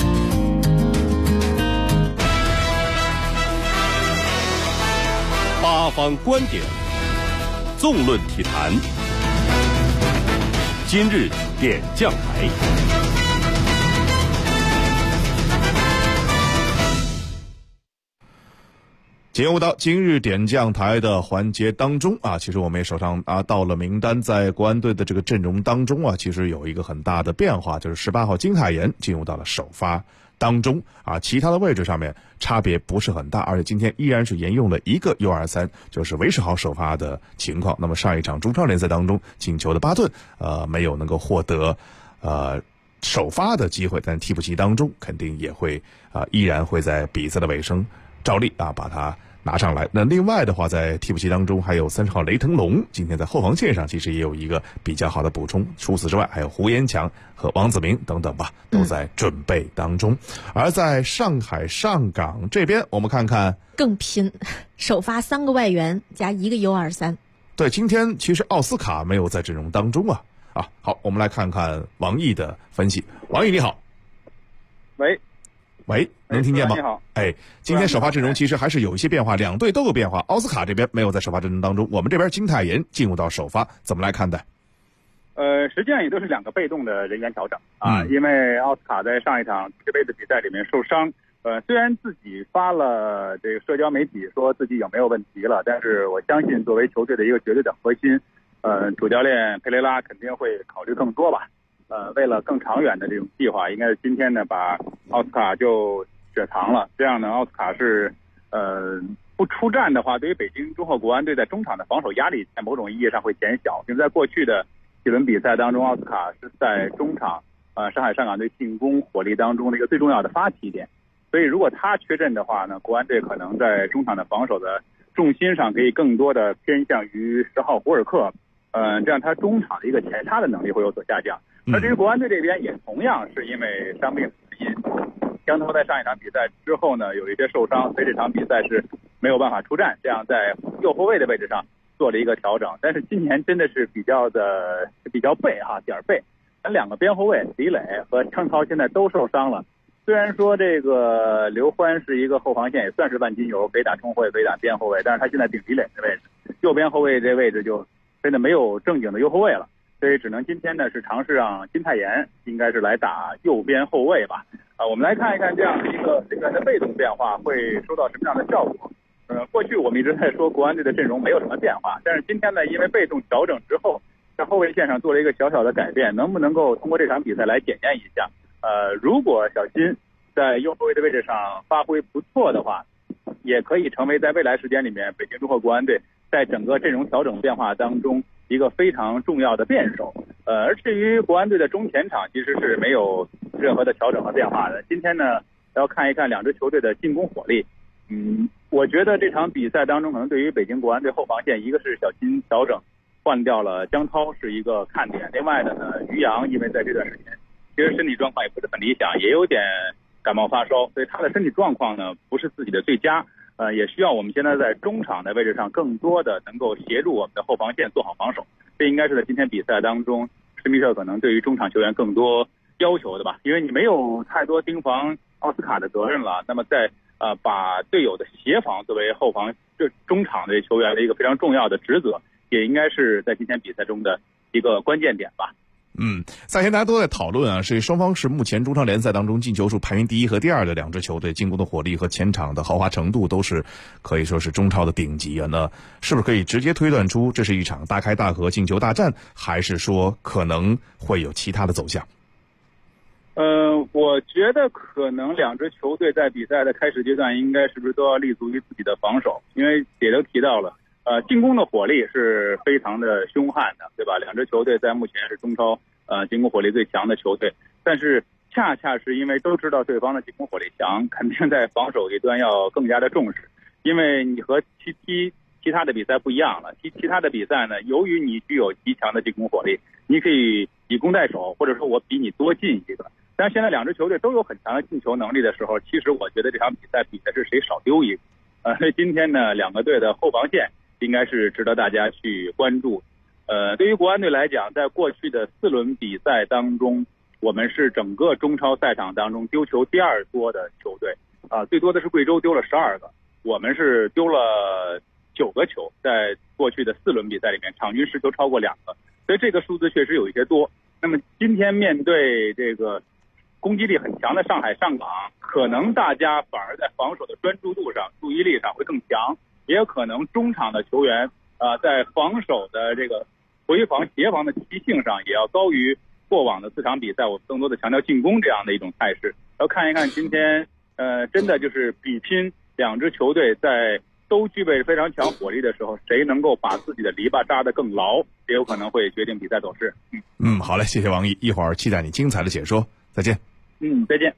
八方观点，纵论体坛，今日点将台。进入到今日点将台的环节当中其实我们也手上拿到了名单，在国安队的这个阵容当中其实有一个很大的变化，就是18号金泰妍进入到了首发当中其他的位置上面差别不是很大，而且今天依然是沿用了一个 U23， 就是韦世豪首发的情况。那么上一场中超联赛当中进球的巴顿没有能够获得首发的机会，但替补席当中肯定也会依然会在比赛的尾声照例把他拿上来。那另外的话，在替补席当中还有30号雷腾龙，今天在后防线上其实也有一个比较好的补充。除此之外，还有胡延强和王子明等等吧，都在准备当中。而在上海上港这边，我们看看更拼，首发3个外援加1个 U23。 对，今天其实奥斯卡没有在阵容当中好，我们来看看王毅的分析。王毅你好。喂，能听见吗？ 你好。 今天首发阵容其实还是有一些变化，2队都有变化。奥斯卡这边没有在首发阵容当中，我们这边金泰妍进入到首发，怎么来看待？ 实际上也都是2个被动的人员调整因为奥斯卡在上一场世界杯的比赛里面受伤，虽然自己发了这个社交媒体说自己有没有问题了，但是我相信作为球队的一个绝对的核心，主教练佩雷拉肯定会考虑更多吧。为了更长远的这种计划，应该是今天呢把奥斯卡就雪藏了。这样呢，奥斯卡是不出战的话，对于北京中赫国安队在中场的防守压力在某种意义上会减小。因为在过去的几轮比赛当中，奥斯卡是在中场上海上港队进攻火力当中的一个最重要的发起点。所以如果他缺阵的话呢，国安队可能在中场的防守的重心上可以更多的偏向于10号胡尔克。这样他中场的一个前插的能力会有所下降。而至于国安队这边也同样是因为伤病原因，江涛在上一场比赛之后呢有一些受伤，所以这场比赛是没有办法出战，这样在右后卫的位置上做了一个调整。但是今年真的是比较背点儿背，咱2个边后卫李磊和江涛现在都受伤了。虽然说这个刘欢是一个后防线也算是万金油，可以打中后卫可以打边后卫，但是他现在顶李磊的位置，右边后卫这位置就真的没有正经的右后卫了，所以只能今天呢是尝试让金泰妍应该是来打右边后卫吧。我们来看一看这样的一个人员的被动变化会收到什么样的效果。过去我们一直在说国安队的阵容没有什么变化，但是今天呢因为被动调整之后，在后卫线上做了一个小小的改变，能不能够通过这场比赛来检验一下？如果小金在右后卫的位置上发挥不错的话，也可以成为在未来时间里面北京中赫国安队在整个阵容调整变化当中一个非常重要的变手。而至于国安队的中前场，其实是没有任何的调整和变化的。今天呢，要看一看两支球队的进攻火力。我觉得这场比赛当中，可能对于北京国安队后防线，一个是小心调整，换掉了江涛是一个看点。另外的呢，于洋因为在这段时间其实身体状况也不是很理想，也有点感冒发烧，所以他的身体状况呢不是自己的最佳。也需要我们现在在中场的位置上更多的能够协助我们的后防线做好防守。这应该是在今天比赛当中，施密特可能对于中场球员更多要求的吧，因为你没有太多盯防奥斯卡的责任了。那么在把队友的协防作为后防中场的球员的一个非常重要的职责，也应该是在今天比赛中的一个关键点吧。 赛前大家都在讨论啊，是双方是目前中超联赛当中进球数排名第一和第二的两支球队，进攻的火力和前场的豪华程度都是可以说是中超的顶级啊。那是不是可以直接推断出这是一场大开大合进球大战，还是说可能会有其他的走向？ 我觉得可能两支球队在比赛的开始阶段应该是不是都要立足于自己的防守，因为也都提到了进攻的火力是非常的凶悍的，对吧？两支球队在目前是中超进攻火力最强的球队，但是恰恰是因为都知道对方的进攻火力强，肯定在防守这端要更加的重视，因为你和其他的比赛不一样了。其他的比赛呢，由于你具有极强的进攻火力，你可以以攻代守，或者说我比你多进一个。但是现在两支球队都有很强的进球能力的时候，其实我觉得这场比赛比的是谁少丢一个。所以今天呢，两个队的后防线应该是值得大家去关注。对于国安队来讲，在过去的4轮比赛当中，我们是整个中超赛场当中丢球第二多的球队最多的是贵州丢了12个，我们是丢了9个球，在过去的4轮比赛里面，场均失球超过2个，所以这个数字确实有一些多。那么今天面对这个攻击力很强的上海上港，可能大家反而在防守的专注度上、注意力上会更强，也有可能中场的球员在防守的这个回防协防的积极性上也要高于过往的4场比赛，我更多的强调进攻这样的一种态势。要看一看今天真的就是比拼两支球队在都具备非常强火力的时候，谁能够把自己的篱笆扎得更牢，也有可能会决定比赛走势。 好嘞，谢谢王毅，一会儿期待你精彩的解说，再见。 再见。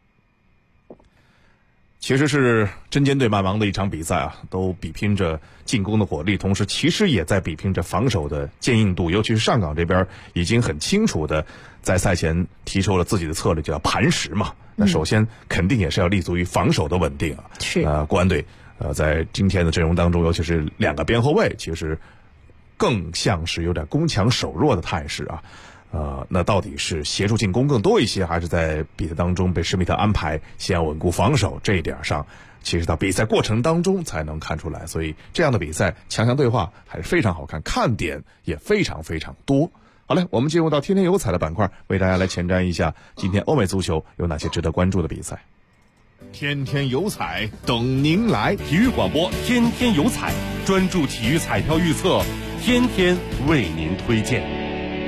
其实是针尖对麦芒的一场比赛啊，都比拼着进攻的火力，同时其实也在比拼着防守的坚硬度。尤其是上港这边已经很清楚的在赛前提出了自己的策略，就叫磐石嘛。那首先肯定也是要立足于防守的稳定啊。 是国安队在今天的阵容当中，尤其是2个边后卫，其实更像是有点攻强守弱的态势啊。那到底是协助进攻更多一些，还是在比赛当中被施密特安排先要稳固防守？这一点上，其实到比赛过程当中才能看出来。所以这样的比赛强强对话还是非常好看，看点也非常非常多。好嘞，我们进入到天天有彩的板块，为大家来前瞻一下今天欧美足球有哪些值得关注的比赛。 天天有彩等您来，体育广播天天有彩，专注体育彩票预测，天天为您推荐。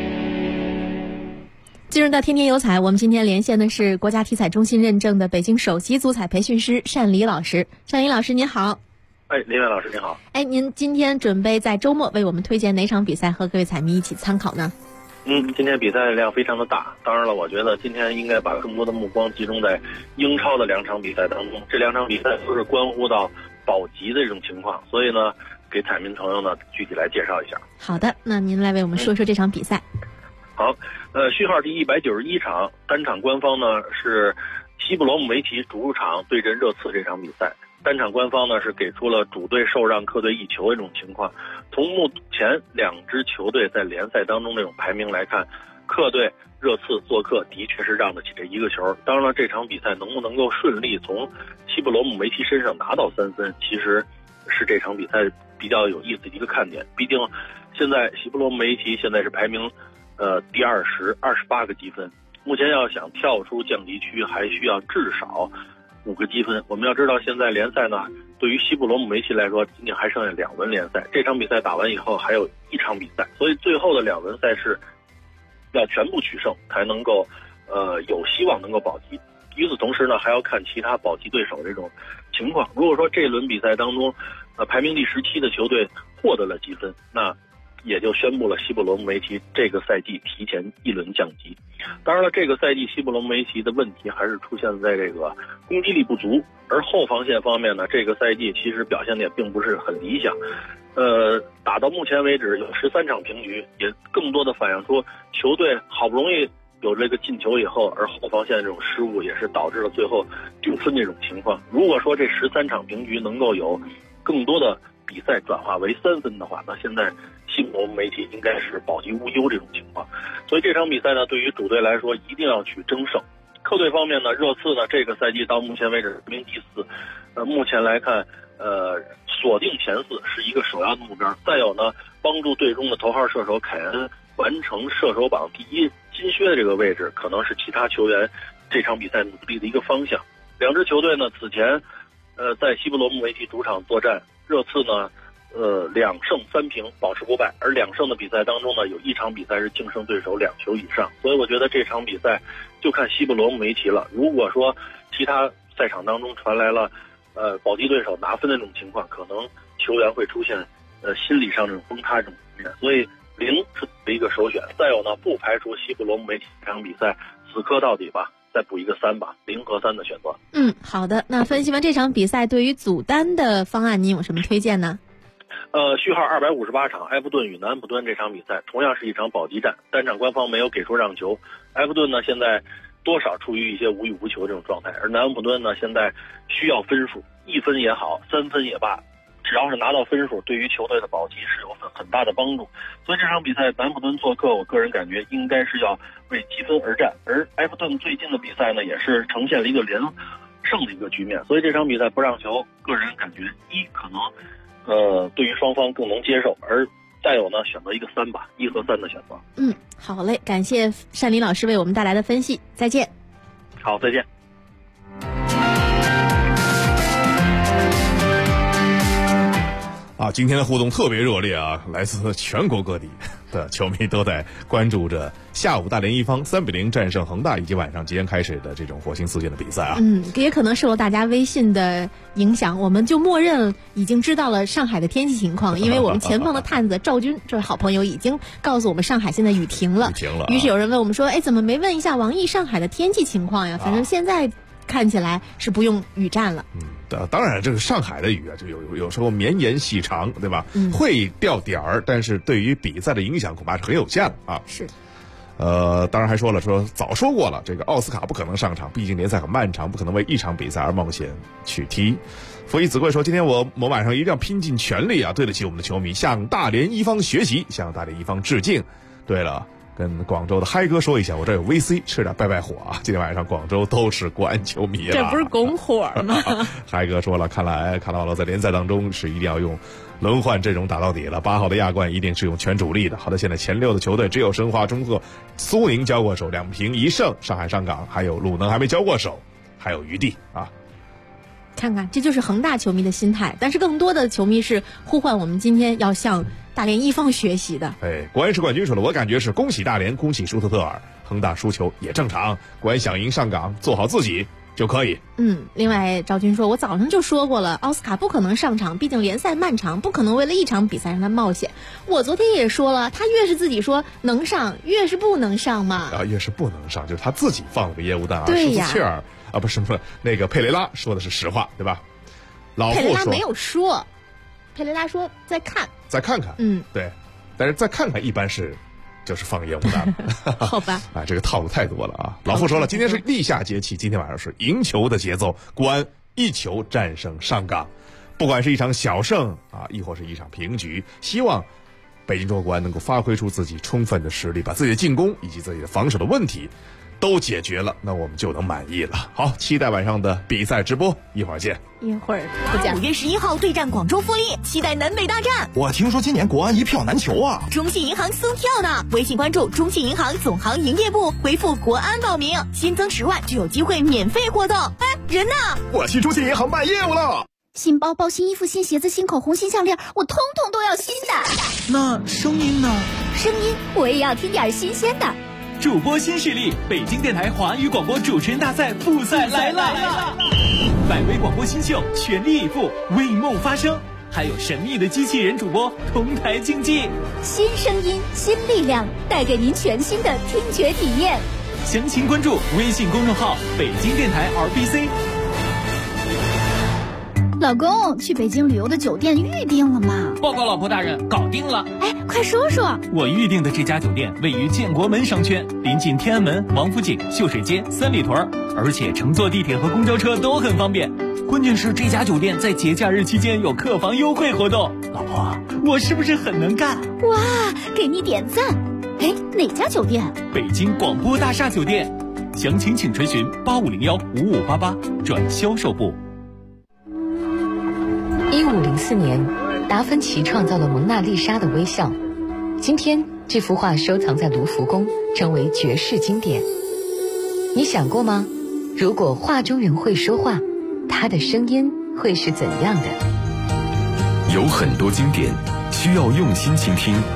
进入到天天有彩，我们今天连线的是国家体彩中心认证的北京首席足彩培训师单黎老师。单黎老师您好。 林远老师您好。 您今天准备在周末为我们推荐哪场比赛和各位彩迷一起参考呢？ 今天比赛量非常的大，当然了，我觉得今天应该把更多的目光集中在英超的2场比赛当中，这2场比赛都是关乎到保级的这种情况，所以呢，给彩民朋友呢具体来介绍一下。 好的，那您来为我们说说这场比赛。 好，序号第191场，单场官方呢是西布罗姆维奇主场对阵热刺这场比赛。单场官方呢是给出了主队受让客队1球的这种情况。从目前2支球队在联赛当中这种排名来看，客队热刺做客的确是让得起这1个球。当然了，这场比赛能不能够顺利从西布罗姆维奇身上拿到3分，其实是这场比赛比较有意思的一个看点。毕竟现在西布罗姆维奇现在是排名第28个积分，目前要想跳出降级区还需要至少5个积分。我们要知道现在联赛呢，对于西布罗姆维奇来说仅仅还剩下2轮联赛，这场比赛打完以后还有1场比赛，所以最后的2轮赛事要全部取胜才能够有希望能够保级。与此同时呢，还要看其他保级对手这种情况。如果说这轮比赛当中排名第17的球队获得了积分，那也就宣布了西布罗姆维奇这个赛季提前一轮降级。当然了，这个赛季西布罗姆维奇的问题还是出现在这个攻击力不足，而后防线方面呢，这个赛季其实表现的也并不是很理想。打到目前为止有13场平局，也更多的反映出球队好不容易有这个进球以后，而后防线这种失误也是导致了最后丢分这种情况。如果说这13场平局能够有更多的比赛转化为3分的话，那现在西布罗姆维奇应该是保级无忧这种情况。所以这场比赛呢，对于主队来说一定要去争胜。客队方面呢，热刺呢这个赛季到目前为止排名第4，目前来看锁定前4是一个首要的目标。再有呢，帮助队中的头号射手凯恩完成射手榜第1金靴的这个位置，可能是其他球员这场比赛努力的一个方向。两支球队呢此前在西布罗姆维奇主场作战，热刺呢2胜3平保持不败，而2胜的比赛当中呢，有1场比赛是净胜对手2球以上。所以我觉得这场比赛就看西布罗姆维奇了。如果说其他赛场当中传来了保级对手拿分的这种情况，可能球员会出现心理上这种崩塌这种局面，所以0是一个首选。再有呢，不排除西布罗姆维奇这场比赛死磕到底吧，再补一个3吧，0和3的选择。 好的。那分析完这场比赛，对于组单的方案，你有什么推荐呢？ 序号258场，埃弗顿与南安普敦这场比赛同样是一场保级战，单场官方没有给出让球。埃弗顿呢现在多少处于一些无欲无求这种状态，而南安普敦呢现在需要分数，1分也好，3分也罢，只要是拿到分数，对于球队的保级是有很大的帮助。所以这场比赛南安普敦做客，我个人感觉应该是要为积分而战。而埃弗顿最近的比赛呢，也是呈现了一个连胜的一个局面，所以这场比赛不让球，个人感觉可能对于双方更能接受，而再有呢，选择一个3吧，1和3的选择。 好嘞，感谢单林老师为我们带来的分析，再见。 好，再见。 今天的互动特别热烈啊！来自全国各地的球迷都在关注着下午大连一方3比0战胜恒大，以及晚上即将开始的这种火星4溅的比赛啊。 也可能受了大家微信的影响，我们就默认已经知道了上海的天气情况，因为我们前方的探子赵军这位好朋友已经告诉我们上海现在雨停了。于是有人问我们说，怎么没问一下王毅上海的天气情况呀？反正现在看起来是不用雨战了。 当然这个上海的雨啊，就有时候绵延细长，对吧？会掉点儿，但是对于比赛的影响恐怕是很有限的啊。 是。 当然还说早说过了，这个奥斯卡不可能上场，毕竟联赛很漫长，不可能为一场比赛而冒险去踢。佛伊子贵说，今天我晚上一定要拼尽全力啊，对得起我们的球迷，向大连一方学习，向大连一方致敬。对了，跟广州的嗨哥说一下，我这有 VC， 吃点拜拜火啊！今天晚上广州都是国安球迷了， 这不是拱火吗？ 嗨哥说了，看来卡纳瓦罗在联赛当中是一定要用轮换阵容打到底了。8号的亚冠一定是用全主力的。好的，现在前6的球队只有申花、中赫、苏宁交过手，2平1胜，上海上港还有鲁能还没交过手，还有余地啊。 看看，这就是恒大球迷的心态，但是更多的球迷是呼唤我们今天要向大连一方学习的。 国安是冠军说了，我感觉是恭喜大连，恭喜舒特特尔，恒大输球也正常，国安想赢上港，做好自己就可以。 另外赵军说，我早上就说过了，奥斯卡不可能上场，毕竟联赛漫长，不可能为了一场比赛让他冒险。我昨天也说了，他越是自己说能上，越是不能上嘛。 越是不能上，就是他自己放了个烟雾弹啊。 对呀， 施切尔啊，不是那个佩雷拉说的是实话，对吧？老佩雷拉没有说，佩雷拉说再看看。 对，但是再看看一般就是放烟雾弹了。 好吧。 这个套路太多了啊！老傅说了，今天是立夏节气，今天晚上是赢球的节奏，国安1球战胜上港，不管是一场小胜啊，亦或是一场平局，希望北京中国国安能够发挥出自己充分的实力，把自己的进攻以及自己的防守的问题都解决了，那我们就能满意了。好，期待晚上的比赛直播，一会儿见。 一会儿不见。 5月11号对战广州富力，期待南北大战。 我听说今年国安一票难求啊！ 中信银行送票呢，微信关注中信银行总行营业部，回复国安报名，新增10万就有机会免费获赠。人呢？ 我去中信银行办业务了。 新包包、新衣服、新鞋子、新口红、新项链，我通通都要新的。 那声音呢？ 声音我也要听点新鲜的。 主播新势力，北京电台华语广播主持人大赛复赛来了！百位广播新秀全力以赴，为梦发声。 还有神秘的机器人主播同台竞技。 新声音，新力量，带给您全新的听觉体验。 详情关注微信公众号北京电台 RBC。 老公，去北京旅游的酒店预定了吗？ 报告老婆大人，搞定了。 哎，快说说。 我预定的这家酒店位于建国门商圈，临近天安门、王府井、秀水街、三里屯，而且乘坐地铁和公交车都很方便。关键是这家酒店在节假日期间有客房优惠活动。老婆，我是不是很能干？ 哇，给你点赞。哎，哪家酒店？ 北京广播大厦酒店。详情请垂询85015588转销售部。 1504年，达芬奇创造了蒙娜丽莎的微笑。今天，这幅画收藏在卢浮宫，成为绝世经典。你想过吗？如果画中人会说话，他的声音会是怎样的？ 有很多经典需要用心倾听，